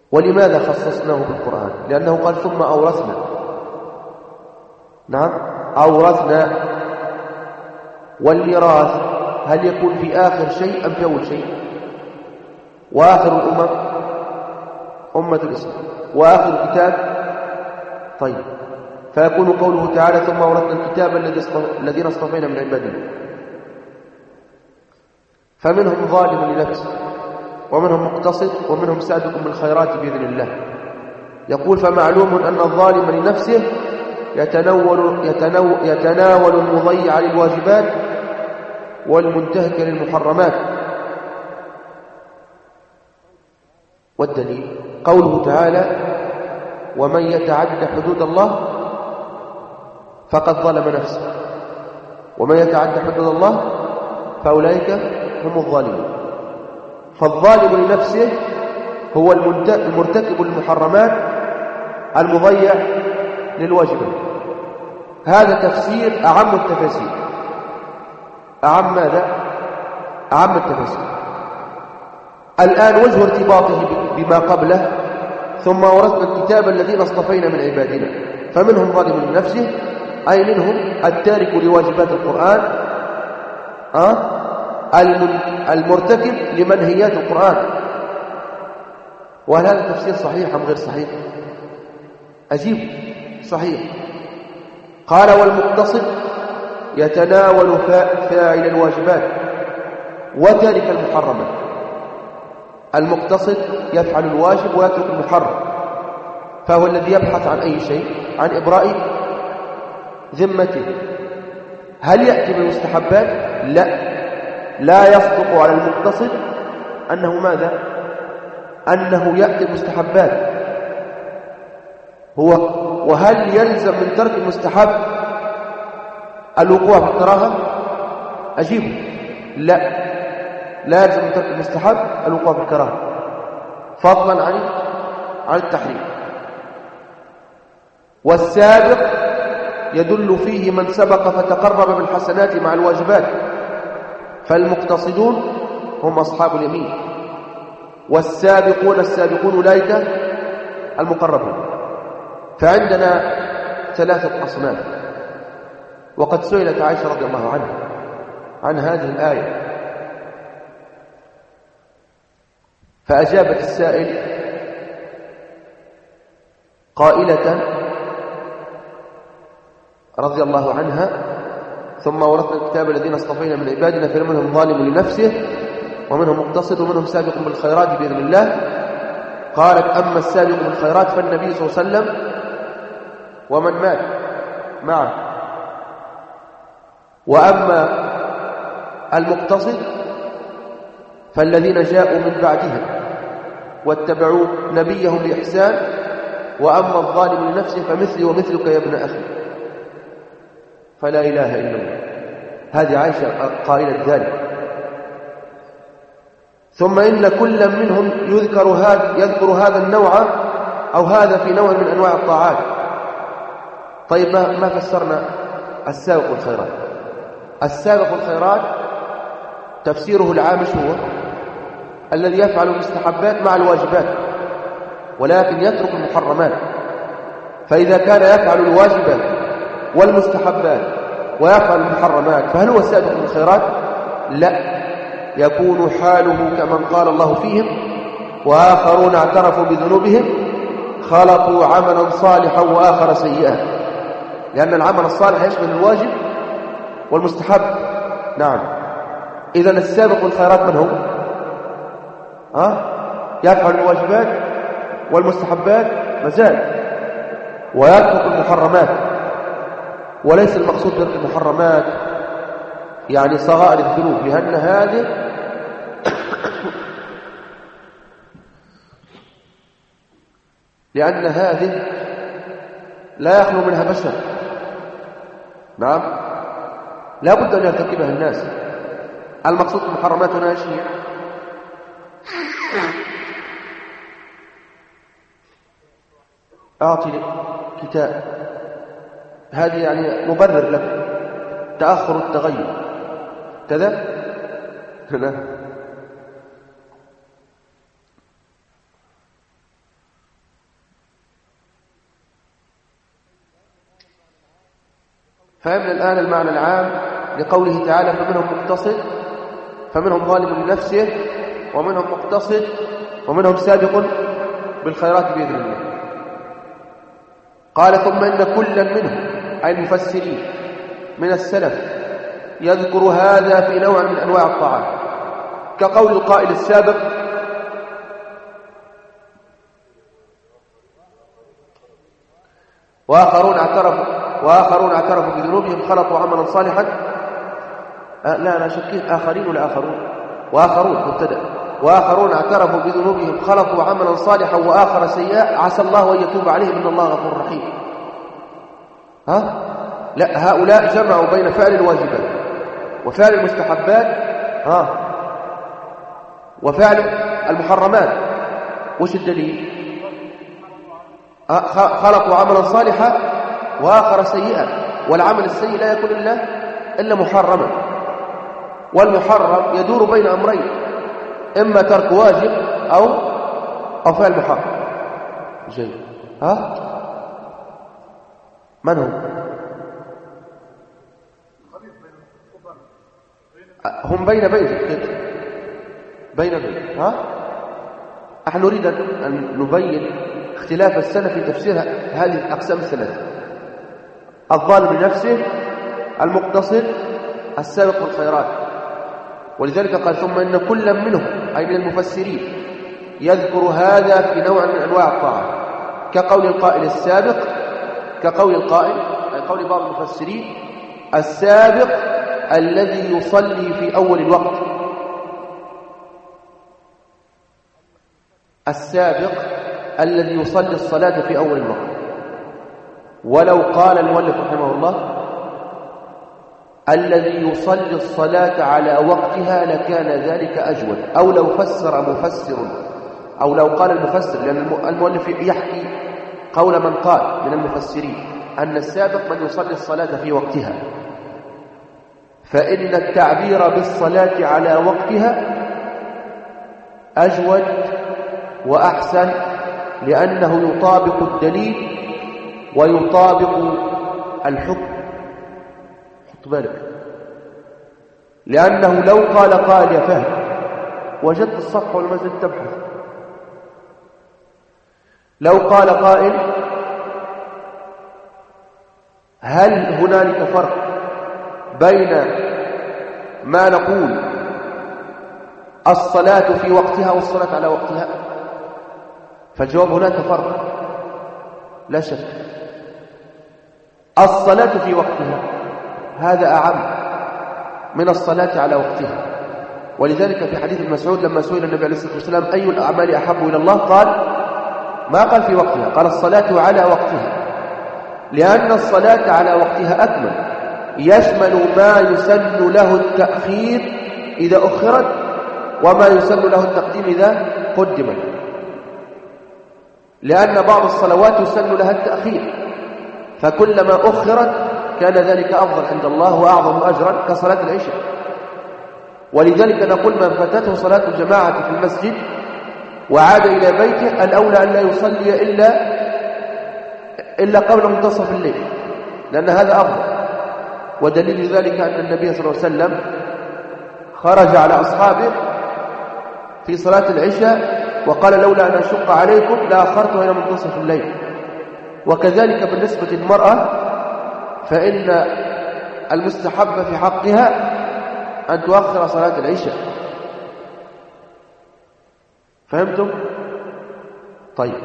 ولماذا خصصناه بالقرآن؟ لأنه قال ثم أورثنا. نعم، أورثنا. والميراث هل يكون في آخر شيء أم في أول شيء؟ وآخر الأمم أمة الإسلام، وآخر الكتاب. طيب، فيكون قوله تعالى ثم أورثنا الكتاب الذين اصطفينا من عبادنا. فمنهم ظالم لنفسه، ومنهم مقتصد، ومنهم سابق بالخيرات بإذن الله. يقول فمعلوم أن الظالم لنفسه يتناول المضيع للواجبات والمنتهك للمحرمات. والدليل قوله تعالى ومن يتعد حدود الله فقد ظلم نفسه، ومن يتعد حدود الله فأولئك هم الظالمون. فالظالم لنفسه هو المرتكب المحرمات المضيع للواجبات. هذا تفسير أعم التفاسير. أعم ماذا؟ أعم التفاسير. الآن وجه ارتباطه بما قبله ثم ورثنا الكتاب الذين اصطفينا من عبادنا. فمنهم ظالم لنفسه، أي منهم التارك لواجبات القرآن، المرتكب لمنهيات القرآن. وهل هذا التفسير صحيح أم غير صحيح؟ أجيب صحيح. قال والمقتصد يتناول فاعل الواجبات وتارك المحرمات. المقتصد يفعل الواجب ويترك المحرم، فهو الذي يبحث عن أي شيء؟ عن إبراء ذمته. هل يأتي بالمستحبات؟ لا يصدق على المقتصد أنه ماذا؟ أنه يأتي بالمستحبات. وهل يلزم من ترك المستحب الوقوع في الكراهة؟ أجيب لا يلزم من ترك المستحب الوقوع في الكراهة، فضلا عن التحريم. والسابق يدل فيه من سبق فتقرب بالحسنات مع الواجبات، فالمقتصدون هم أصحاب اليمين، والسابقون أولئك المقربون. فعندنا ثلاثة أصناف. وقد سئلت عائشة رضي الله عنها عن هذه الآية، فأجابت السائل قائلة رضي الله عنها ثم ورثنا الكتاب الذين اصطفينا من عبادنا فمنهم ظالم لنفسه ومنهم مقتصد ومنهم سابق بالخيرات بإذن الله. قالت أما السابق بالخيرات فالنبي صلى الله عليه وسلم ومن مات معه، وأما المقتصد فالذين جاءوا من بعدهم واتبعوا نبيهم بإحسان، وأما الظالم لنفسه فمثلي ومثلك يا ابن أخي. فلا إله إلا الله. هذه عائشة قائلة ذلك. ثم إن كل منهم يذكر هذا النوع أو هذا في نوع من أنواع الطاعات. طيب ما فسرنا السابق الخيرات؟ السابق الخيرات تفسيره العامش هو الذي يفعل المستحبات مع الواجبات ولكن يترك المحرمات. فإذا كان يفعل الواجبات والمستحبات ويفعل المحرمات فهل هو سابق الخيرات؟ لا، يكون حاله كمن قال الله فيهم وآخرون اعترفوا بذنوبهم خلطوا عملا صالحا وآخر سيئا، لأن العمل الصالح يشمل الواجب والمستحب. نعم. إذن السابق الخيرات من هو؟ يفعل الواجبات والمستحبات مازال ويترك المحرمات. وليس المقصود ترك المحرمات يعني صغائر الذنوب، لأن هذه لا يخلو منها بشر. نعم، لا بد أن يرتكبها الناس. المقصود المحرمات هنا شيء أعطي كتاب، هذه يعني مبرر لك تأخر التغير كذا. فهمنا الآن المعنى العام لقوله تعالى فمنهم مقتصد، فمنهم ظالم لنفسه، ومنهم مقتصد، ومنهم سابق بالخيرات بإذن الله. قال ثم إن كلا منهم أي المفسرين من السلف يذكر هذا في نوع من أنواع الطاعات، كقول القائل السابق وآخرون اعترفوا بذنوبهم خلطوا عملا صالحا. لا أنا شكيت آخرين ولا آخرون؟ وآخرون مبتدأ. وآخرون اعترفوا بذنوبهم خلطوا عملا صالحا وآخر سيئا عسى الله أن يتوب عليهم إن الله غفور رحيم. لا، هؤلاء جمعوا بين فعل الواجبات وفعل المستحبات وفعل المحرمات. وش الدليل؟ خلقوا عملا صالحا وآخر سيئا، والعمل السيء لا يكون إلا محرما، والمحرم يدور بين أمرين، إما ترك واجب أو فعل محرم. جيد. من هو؟ هم بين نحن نريد أن نبين اختلاف السلف في تفسير هذه الأقسام الثلاثة: الظالم لنفسه، المقتصد، السابق بالخيرات. ولذلك قال ثم إن كلا منهم أي من المفسرين يذكر هذا في نوع من أنواع الطاعة، كقول القائل السابق، كقول القائل أي قول بعض المفسرين السابق الذي يصلي في أول الوقت، السابق الذي يصلي الصلاة في أول الوقت. ولو قال المؤلف رحمه الله الذي يصلي الصلاة على وقتها لكان ذلك أجود، أو لو فسر مفسر، أو لو قال المفسر، لأن المؤلف يحكي قول من قال من المفسرين أن السابق من يصلي الصلاة في وقتها، فإن التعبير بالصلاة على وقتها أجود وأحسن، لأنه يطابق الدليل ويطابق الحكم. حط بالك، لأنه لو قال قائل يا فهد وجدت الصفحة ولا ما زلت تبحث، لو قال قائل هل هنالك فرق بين ما نقول الصلاة في وقتها والصلاة على وقتها؟ فالجواب هناك فرق لا شك. الصلاة في وقتها هذا أعم من الصلاة على وقتها. ولذلك في حديث ابن مسعود لما سئل النبي عليه الصلاة والسلام أي الأعمال أحب إلى الله، قال ما قال في وقتها، قال الصلاة على وقتها، لأن الصلاة على وقتها أكمل، يشمل ما يسن له التأخير إذا أخرت وما يسن له التقديم إذا قدمت، لأن بعض الصلوات يسن لها التأخير، فكلما أخرت كان ذلك أفضل عند الله وأعظم أجرا كصلاة العشاء. ولذلك نقول من فاتته صلاة الجماعة في المسجد وعاد إلى بيته الأولى أن لا يصلي إلا قبل منتصف الليل، لأن هذا أفضل. ودليل ذلك أن النبي صلى الله عليه وسلم خرج على أصحابه في صلاة العشاء وقال لولا أن أشق عليكم لأخرته إلى منتصف الليل. وكذلك بالنسبة للمرأة فإن المستحب في حقها أن تؤخر صلاة العشاء. فهمتم؟ طيب،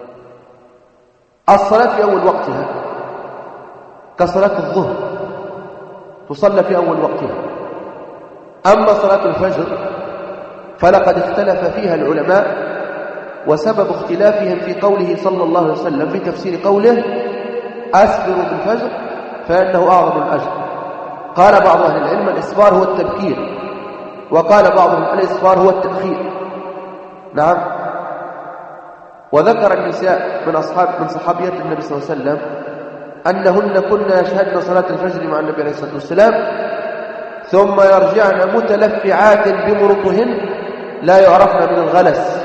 الصلاة في أول وقتها كصلاة الظهر تصلى في أول وقتها. أما صلاة الفجر فلقد اختلف فيها العلماء، وسبب اختلافهم في قوله صلى الله عليه وسلم في تفسير قوله أسفروا بالفجر فإنه أعظم الأجر. قال بعض أهل العلم الإسفار هو التبكير، وقال بعضهم الإسفار هو التأخير. نعم. وذكر النساء من صحابيات النبي صلى الله عليه وسلم أنهن كنا يشهدن صلاة الفجر مع النبي عليه الصلاة والسلام ثم يرجعن متلفعات بمرطهن لا يعرفن من الغلس.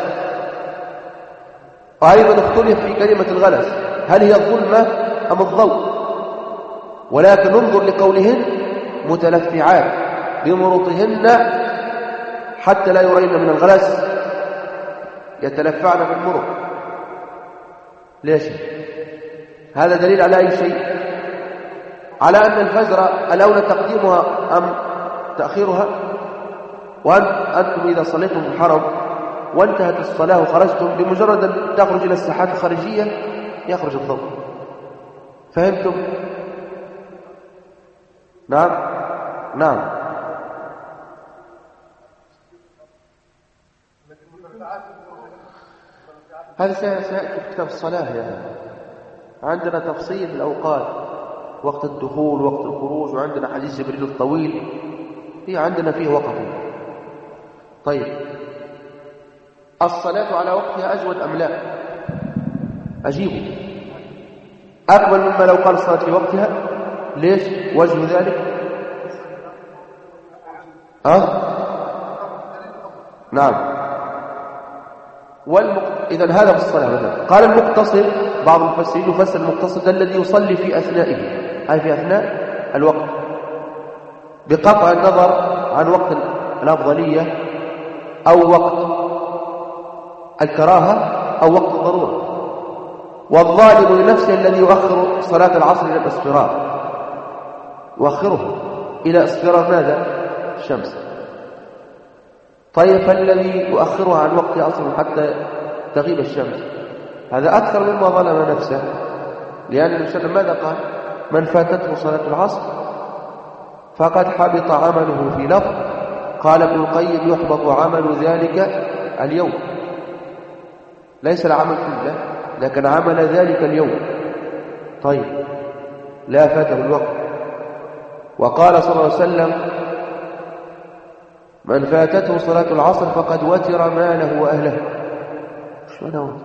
وأيضا اختلف في كلمة الغلس، هل هي الظلمة أم الضوء؟ ولكن انظر لقولهن متلفعات بمروطهن حتى لا يرين من الغلس، يتلفعن بالمرط. ليش؟ هذا دليل على أي شيء؟ على أن الفجر الأولى تقديمها أم تأخيرها؟ وأنتم إذا صليتم في الحرم وانتهت الصلاة وخرجتم، بمجرد أن تخرج إلى الساحات الخارجية يخرج الضوء. فهمتم؟ نعم نعم. هذا سيأتي في كتاب الصلاة. يعني عندنا تفصيل الأوقات، وقت الدخول وقت الخروج، وعندنا حديث جبريل الطويل، هي عندنا فيه وقت. طيب، الصلاة على وقتها أجود أم لا؟ أجيبه أقبل مما لو قال الصلاة في وقتها. ليش؟ وجه ذلك نعم. إذن هذا في الصلاة مثلا. قال المقتصر، بعض المفسرين يفسر المقتصر الذي يصلي في أثنائه، أي في أثناء الوقت، بقطع النظر عن وقت الأفضلية أو وقت الكراهة أو وقت الضرورة. والظالم لنفسه الذي يؤخر صلاة العصر إلى الإصفرار، يؤخره إلى إصفرار ماذا؟ الشمس. طيب، فالذي يؤخرها عن وقت أصلا حتى تغيب الشمس، هذا أكثر مما ظلم نفسه، لأن النبي صلى الله عليه وسلم ماذا قال؟ من فاتته صلاة العصر فقد حبط عمله. في لفظ قال ابن القيم يحبط عمل ذلك اليوم، ليس العمل كله لكن عمل ذلك اليوم. طيب، لا فاته الوقت. وقال صلى الله عليه وسلم من فاتته صلاة العصر فقد وتر ماله وأهله. شو أنا وتر؟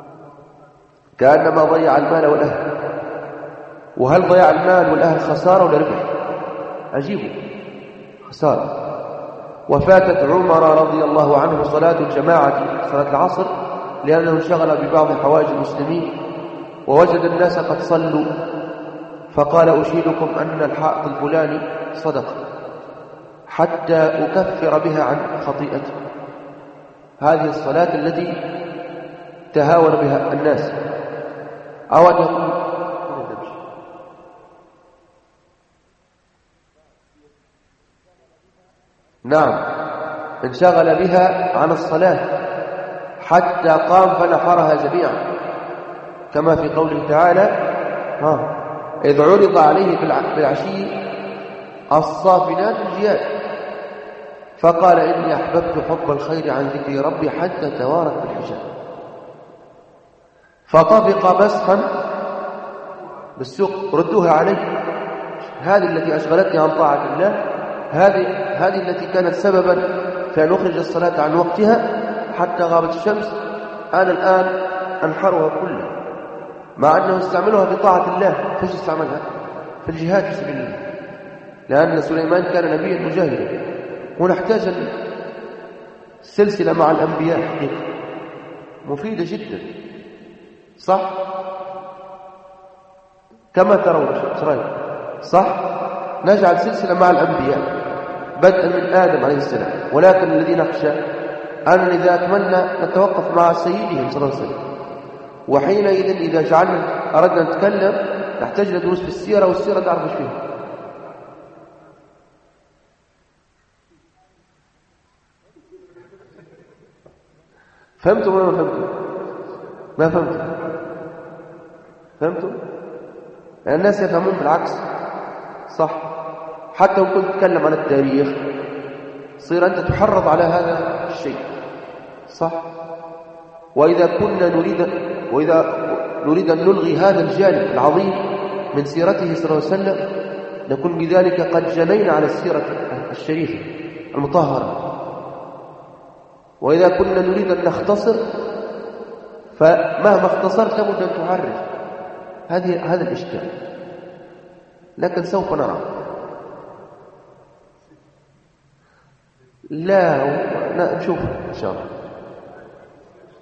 كأنما ضيع المال والأهل. وهل ضيع المال والأهل خسارة ولا ربح؟ أجيبه خسارة. وفاتت عمر رضي الله عنه صلاة الجماعة صلاة العصر لأنه انشغل ببعض حوائج المسلمين ووجد الناس قد صلوا، فقال أشهدكم أن الحائط الفلاني صدقة حتى أكفر بها عن خطيئتي. هذه الصلاة التي تهاون بها الناس. أو أن يقول نعم، انشغل بها عن الصلاة حتى قام فنحرها جميعا، كما في قوله تعالى إذ عرض عليه بالعشي الصافنات الجياد فقال إني أحببت حب الخير عن ذكر ربي حتى توارت بالحجاب، فطبق مسحا بالسوق ردوها عليه. هذه التي أشغلتني عن طاعة الله، هذه التي كانت سببا في أن أخرج الصلاة عن وقتها حتى غابت الشمس، أنا الآن أنحرها كلها، مع أنه استعملها في طاعة الله. فيش استعملها؟ في الجهاد في سبيل الله، لأن سليمان كان نبيا مجاهدا، ونحتاج السلسلة مع الأنبياء حقيقة مفيدة جدا، صح؟ كما ترون صح؟ نجعل سلسلة مع الأنبياء بدءا من آدم عليه السلام، ولكن الذي نخشى أن إذا أكملنا نتوقف مع سيدهم صلى الله عليه وسلم، وحينئذ إذا أردنا نتكلم نحتاج لدروس في السيرة، والسيرة تعرف ايش فيها. فهمتم ولا ما فهمتم؟ ما فهمتم؟ فهمتم؟ يعني الناس يفهمون بالعكس، صح؟ حتى لو كنت تتكلم عن التاريخ صير أنت تحرض على هذا الشيء، صح؟ وإذا نريد أن نلغي هذا الجانب العظيم من سيرته صلى الله عليه وسلم نكون بذلك قد جنينا على السيرة الشريفة المطهرة. وإذا كنا نريد أن نختصر فمهما اختصرت لابد أن تعرف هذا الإشكال، لكن سوف نرى. لا نشوف إن شاء الله.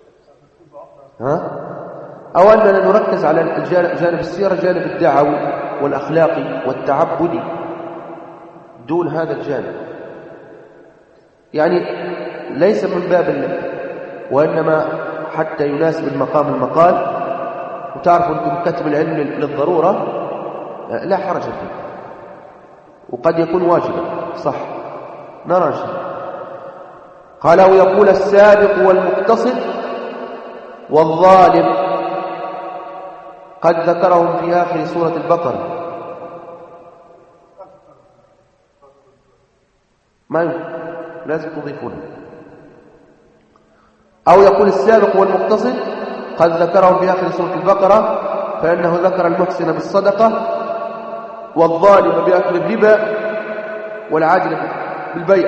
أو أننا نركز على جانب السيرة، جانب الدعوي والأخلاقي والتعبدي دون هذا الجانب، يعني ليس من باب الله، وإنما حتى يناسب المقال. وتعرفوا أنتم كتب العلم للضرورة لا حرج فيه، وقد يكون واجبا صح، نرى شيء. قال: ويقول السابق والمقتصد والظالم، قد ذكرهم في آخر سورة البقرة. ما لازم تضيفونه. أو يقول السابق والمقتصد قد ذكرهم في آخر سورة البقرة، فإنه ذكر المحسن بالصدقة والظالم بأكل الربا والعاجل بالبيع.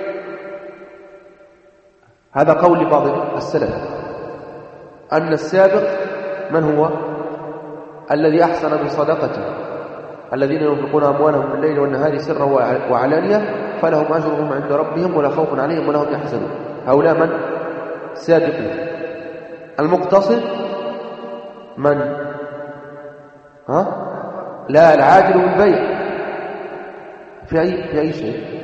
هذا قول لبعض السلف أن السابق من هو؟ الذي أحسن بصدقته، الذين ينفقون أموالهم بالليل والنهار سرا وعلانية فلهم أجرهم عند ربهم ولا خوف عليهم ولا هم يحزنون. هؤلاء من؟ سابقون. المقتصد من؟ لا، العادل بالبيع. في أي شيء؟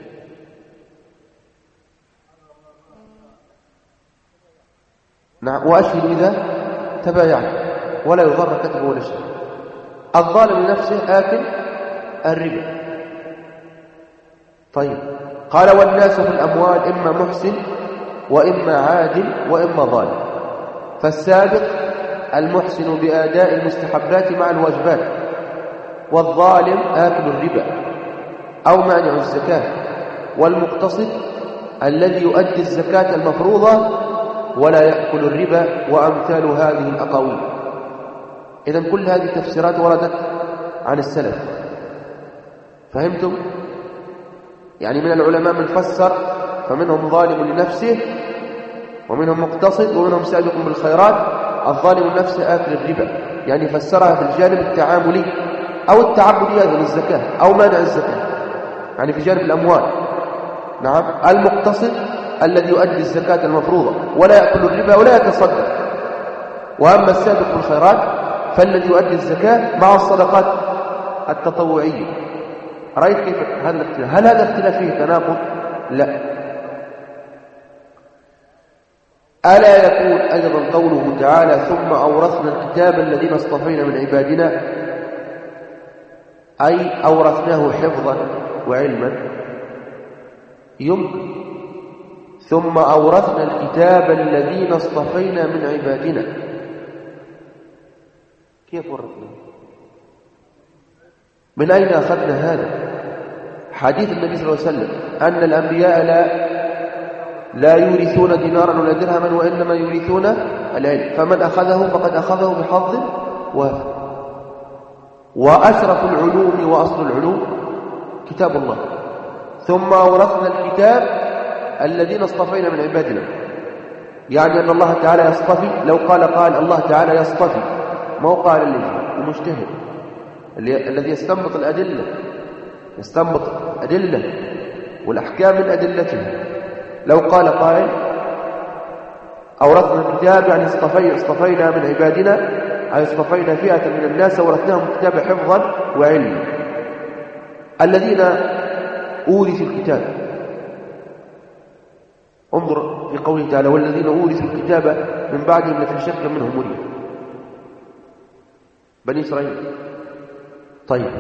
نعم، وأشهد إذا تبايعت ولا يضر كتبه ولا شيء. الظالم لنفسه آكل الربا. طيب، قال: والناس في الأموال إما محسن وإما عادل وإما ظالم. فالسابق المحسن بأداء المستحبات مع الواجبات، والظالم آكل الربا أو مانع الزكاة، والمقتصد الذي يؤدي الزكاة المفروضة ولا يأكل الربا، وأمثال هذه الأقاويل. إذن كل هذه التفسيرات وردت عن السلف. فهمتم؟ يعني من العلماء من فسر، فمنهم ظالم لنفسه ومنهم مقتصد ومنهم سابق بالخيرات. الظالم لنفسه آكل الربا، يعني فسرها في الجانب التعاملي أو التعبدي أيضا الزكاة أو مانع الزكاة، يعني في جانب الأموال. نعم. المقتصد الذي يؤدي الزكاة المفروضة ولا يأكل الربا ولا يتصدق. وأما السابق بالخيرات فالذي يؤدي الزكاة مع الصدقات التطوعية. رأيت كيف هذا الاختلاف؟ هل هذا الاختلاف فيه تناقض؟ لا. ألا يكون أيضا قوله تعالى: ثم أورثنا الكتاب الذين اصطفينا من عبادنا، أي أورثناه حفظا وعلما. يمكن ثم أورثنا الكتاب الذين اصطفينا من عبادنا. كيف ورثنا؟ من أين أخذنا هذا؟ حديث النبي صلى الله عليه وسلم أن الأنبياء لا يورثون دينارا ولا درهما وإنما يورثون العلم، فمن أخذه فقد أخذه بحظ وافر. وأشرف العلوم وأصل العلوم كتاب الله. ثم أورثنا الكتاب الذين اصطفينا من عبادنا، يعني أن الله تعالى يصطفي. لو قال الله تعالى يصطفي، ما هو قال المجتهد الذي يستنبط الأدلة، يستنبط أدلة والأحكام من أدلتها. لو قال قائل أورثنا الكتاب يعني اصطفينا من عبادنا، أي اصطفينا فئة من الناس ورثناهم الكتاب حفظا وعلما. الذين أورثوا الكتاب، انظر في قوله تعالى: والذين أورثوا الكتاب من بعدهم لفي شك منه مريب. بني إسرائيل. طيب،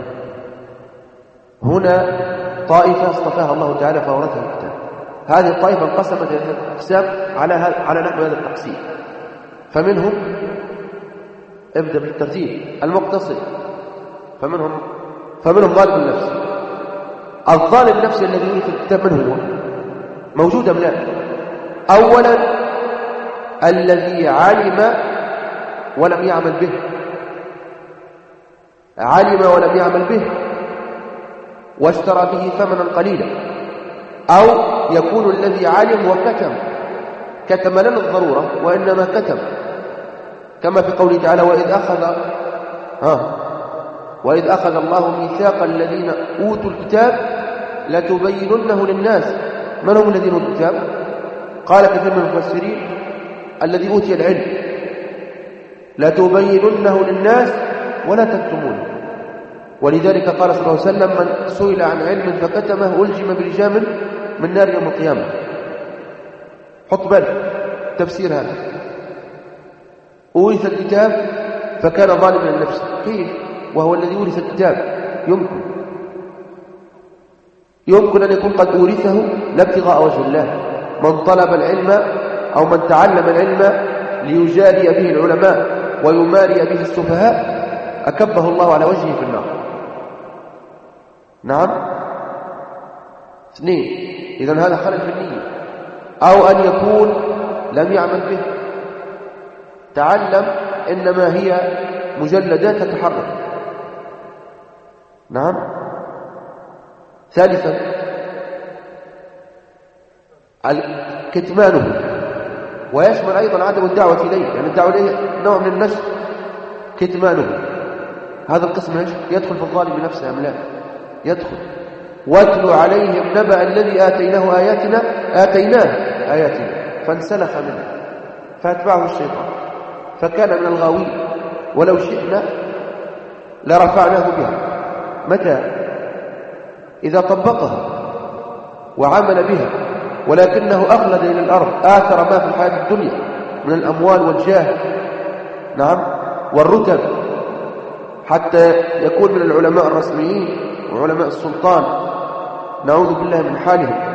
هنا طائفة اصطفاها الله تعالى فأورثها الكتاب. هذه الطائفة انقسمت إلى ثلاثة أقسام على نحو هذا التقسيم. فمنهم، ابدأ بالترتيب، المقتصد، فمنهم ظالم النفس. الظالم النفسي الذي يورث الكتاب من هو؟ موجود أم لا؟ أولا الذي علم ولم يعمل به، علم ولم يعمل به واشترى به ثمنا قليلا. أو يكون الذي علم كتم لنا الضرورة وإنما كتم، كما في قوله تعالى: وإذ أخذ الله ميثاق الذين أوتوا الكتاب لتبيننه للناس. من هم الذين أوتوا الكتاب؟ قال كثير من المفسرين: الذي أوتي العلم، لتبيننه للناس ولا تكتمونه. ولذلك قال صلى الله عليه وسلم من سئل عن علم فكتمه ألجم بلجام من نار يوم القيامة. حط بالك تفسير هذا. أورث الكتاب فكان ظالما لنفسه، كيف وهو الذي أورث الكتاب؟ يمكن أن يكون قد أورثه لا ابتغاء وجه الله. من طلب العلم أو من تعلم العلم ليجاري به العلماء ويماري به السفهاء أكبه الله على وجهه في النار. نعم. 2. إذن هذا خلل في النية. أو أن يكون لم يعمل به، تعلم إنما هي مجلدات تتحرك. نعم. 3. كتمانه، ويشمل أيضا عدم الدعوة إليه، يعني الدعوة إليه نوع من النشر. كتمانه هذا القسم يدخل في الظالم بنفسه أم لا؟ يدخل. واتلو عليهم نبأ الذي آتيناه آياتنا فانسلخ منها فاتبعه الشيطان فكان من الغاوين ولو شئنا لرفعناه بها. متى؟ إذا طبقها وعمل بها، ولكنه أخلد إلى الأرض، آثر ما في الحياة الدنيا من الأموال والجاه، نعم، والرتب، حتى يكون من العلماء الرسميين وعلماء السلطان، نعوذ بالله من حالهم،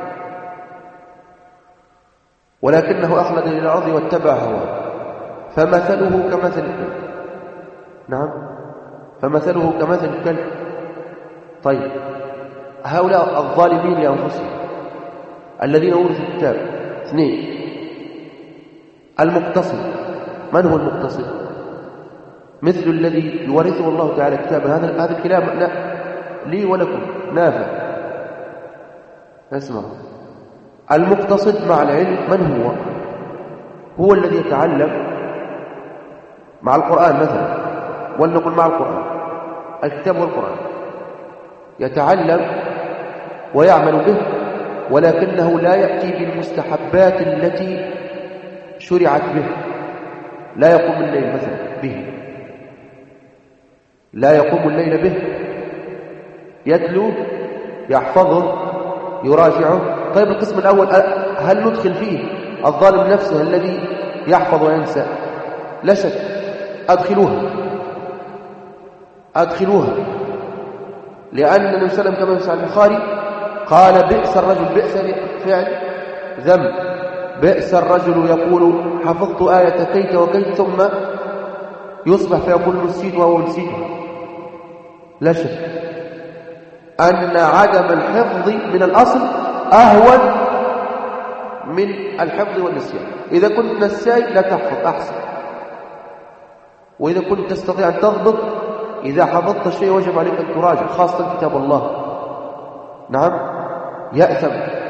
ولكنه أخلد إلى الأرض واتبع هواه فمثله كمثل الكلب. نعم، فمثله كمثل الكلب. طيب، هؤلاء الظالمين لأنفسهم الذين أورثوا الكتاب. 2. المقتصد. من هو المقتصد؟ مثل الذي يورثه الله تعالى كتابا. هذا الكلام لي ولكم نافع. اسمع، المقتصد مع العلم من هو؟ هو الذي يتعلم مع القرآن مثلا، ولنقل مع القرآن، الكتاب والقرآن، يتعلم ويعمل به، ولكنه لا يأتي بالمستحبات التي شرعت به. لا يقوم الليل مثلا به، لا يقوم الليل به، يتلو، يحفظه، يراجعه. طيب، القسم الأول هل ندخل فيه الظالم نفسه الذي يحفظ وينسى؟ لا شك، أدخلوها، لأن النبي صلى الله عليه وسلم كما في البخاري قال بئس الرجل، بئس فعل ذنب، بئس الرجل يقول حفظت آية كيت وكيت ثم يصبح فيقول نسيت وهو نسيتها. لا شك أن عدم الحفظ من الأصل أهون من الحفظ والنسيان. إذا كنت نساي لا تحفظ أحسن، وإذا كنت تستطيع أن تضبط، إذا حفظت الشيء وجب عليك أن تراجع، خاصة كتاب الله. نعم، يأثم.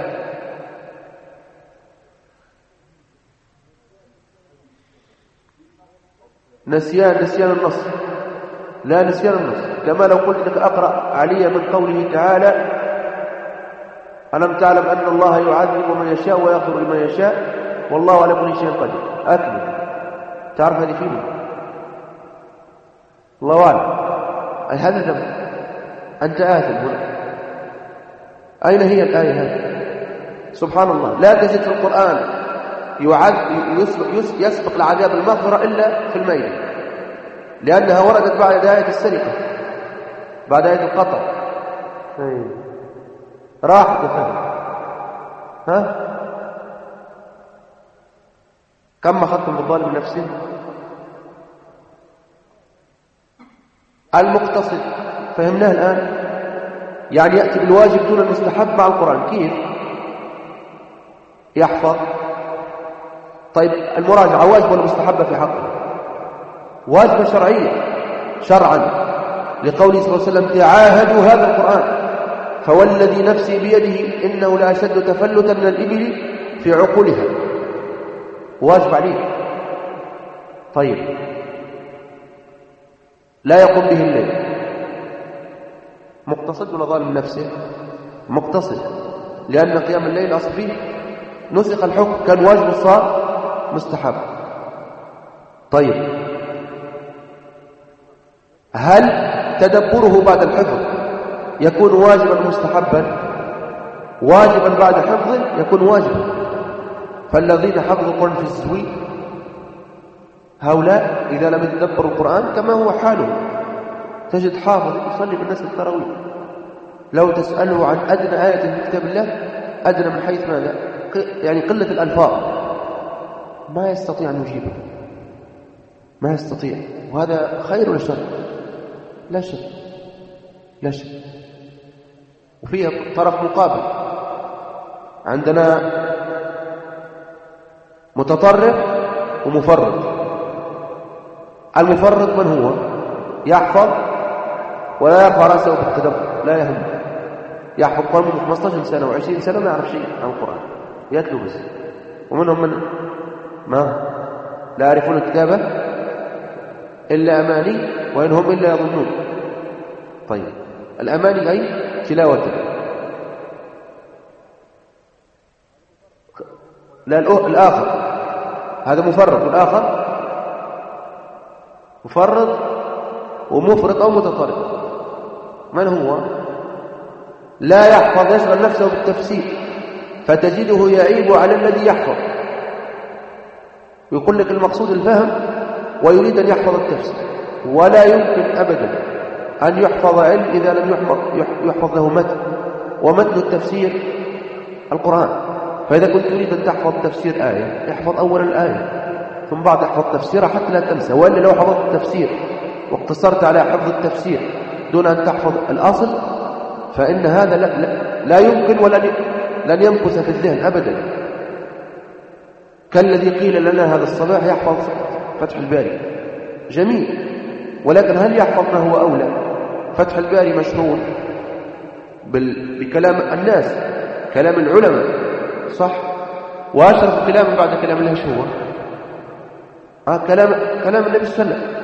نسيان النص، لا نسيان النص، كما لو قلت لك أقرأ علي من قوله تعالى ألم تعلم أن الله يعذب من يشاء ويغفر لمن يشاء والله على كل شيء قدير. أكمل. تعرف هذه فيه؟ الله أعلم. هذا ذنب، أنت آثم هنا. أين هي الآية هذه؟ سبحان الله، لا تجد في القرآن يسبق العذاب المغفرة إلا في الميت، لأنها وردت بعد آية السرقة، بعد آية القطع. راحت ها؟ كم أخذتم بالظالم نفسه؟ المقتصد فهمناه الآن، يعني يأتي بالواجب دون المستحب مع القرآن. كيف؟ يحفظ. طيب، المراجعة واجب ولا مستحبة في حقه؟ واجبة شرعية شرعا، لقوله صلى الله عليه وسلم تعاهدوا هذا القرآن فوالذي نفسي بيده إنه لا أشد تفلتا من الإبل في عقولها. واجب عليه. طيب، لا يقوم به الليل، مقتصد ولا ظالم نفسه؟ مقتصد، لأن قيام الليل أصل فيه نسخ الحكم، كان واجب صار مستحب. طيب، هل تدبره بعد الحفظ يكون واجبا مستحبا؟ واجبا بعد حفظه يكون واجبا. فالذين حفظوا القرآن في الزوي هؤلاء إذا لم يتدبروا القرآن كما هو حاله، تجد حافظ يصلي بالناس التراويح لو تسأله عن أدنى آية في كتاب الله، أدنى من حيث ماذا؟ يعني قلة الألفاظ، ما يستطيع أن يجيبه، ما يستطيع. وهذا خير ولا شر؟ لا شك، لا شك. وفيه طرف مقابل، عندنا متطرف ومفرط. المفرط من هو؟ يحفظ ولا يرفع رأسه بالتدبر، لا يهم، يحفظ القرآن من 15 سنة و20 سنة ما يعرف شيء عن القرآن، يتلو بس. ومنهم من ما لا يعرفون الكتابة إلا أماني وإن هم إلا يظنون. طيب الأماني أي تلاوته، لا الآخر هذا مفرط، والآخر مفرط ومفرط أو متطرف. من هو؟ لا يحفظ، يشغل نفسه بالتفسير، فتجده يعيب على الذي يحفظ. يقول لك المقصود الفهم ويريد أن يحفظ التفسير، ولا يمكن أبدا أن يحفظ علم إذا لم يحفظ له متن، ومتن التفسير القرآن. فإذا كنت تريد أن تحفظ تفسير آية احفظ أول الآية ثم بعد احفظ تفسيرها حتى لا تنسى. وإلا لو حفظت التفسير واقتصرت على حفظ التفسير دون أن تحفظ الأصل فإن هذا لا يمكن ولن يمكث في الذهن أبدا. كالذي قيل لنا هذا الصباح يحفظ فتح الباري، جميل، ولكن هل يحفظ ما هو أولى؟ فتح الباري مشهور بكلام الناس، كلام العلماء، صح، وأشرف كلام بعد كلام الله شو هو؟ كلام النبي صلى الله عليه وسلم.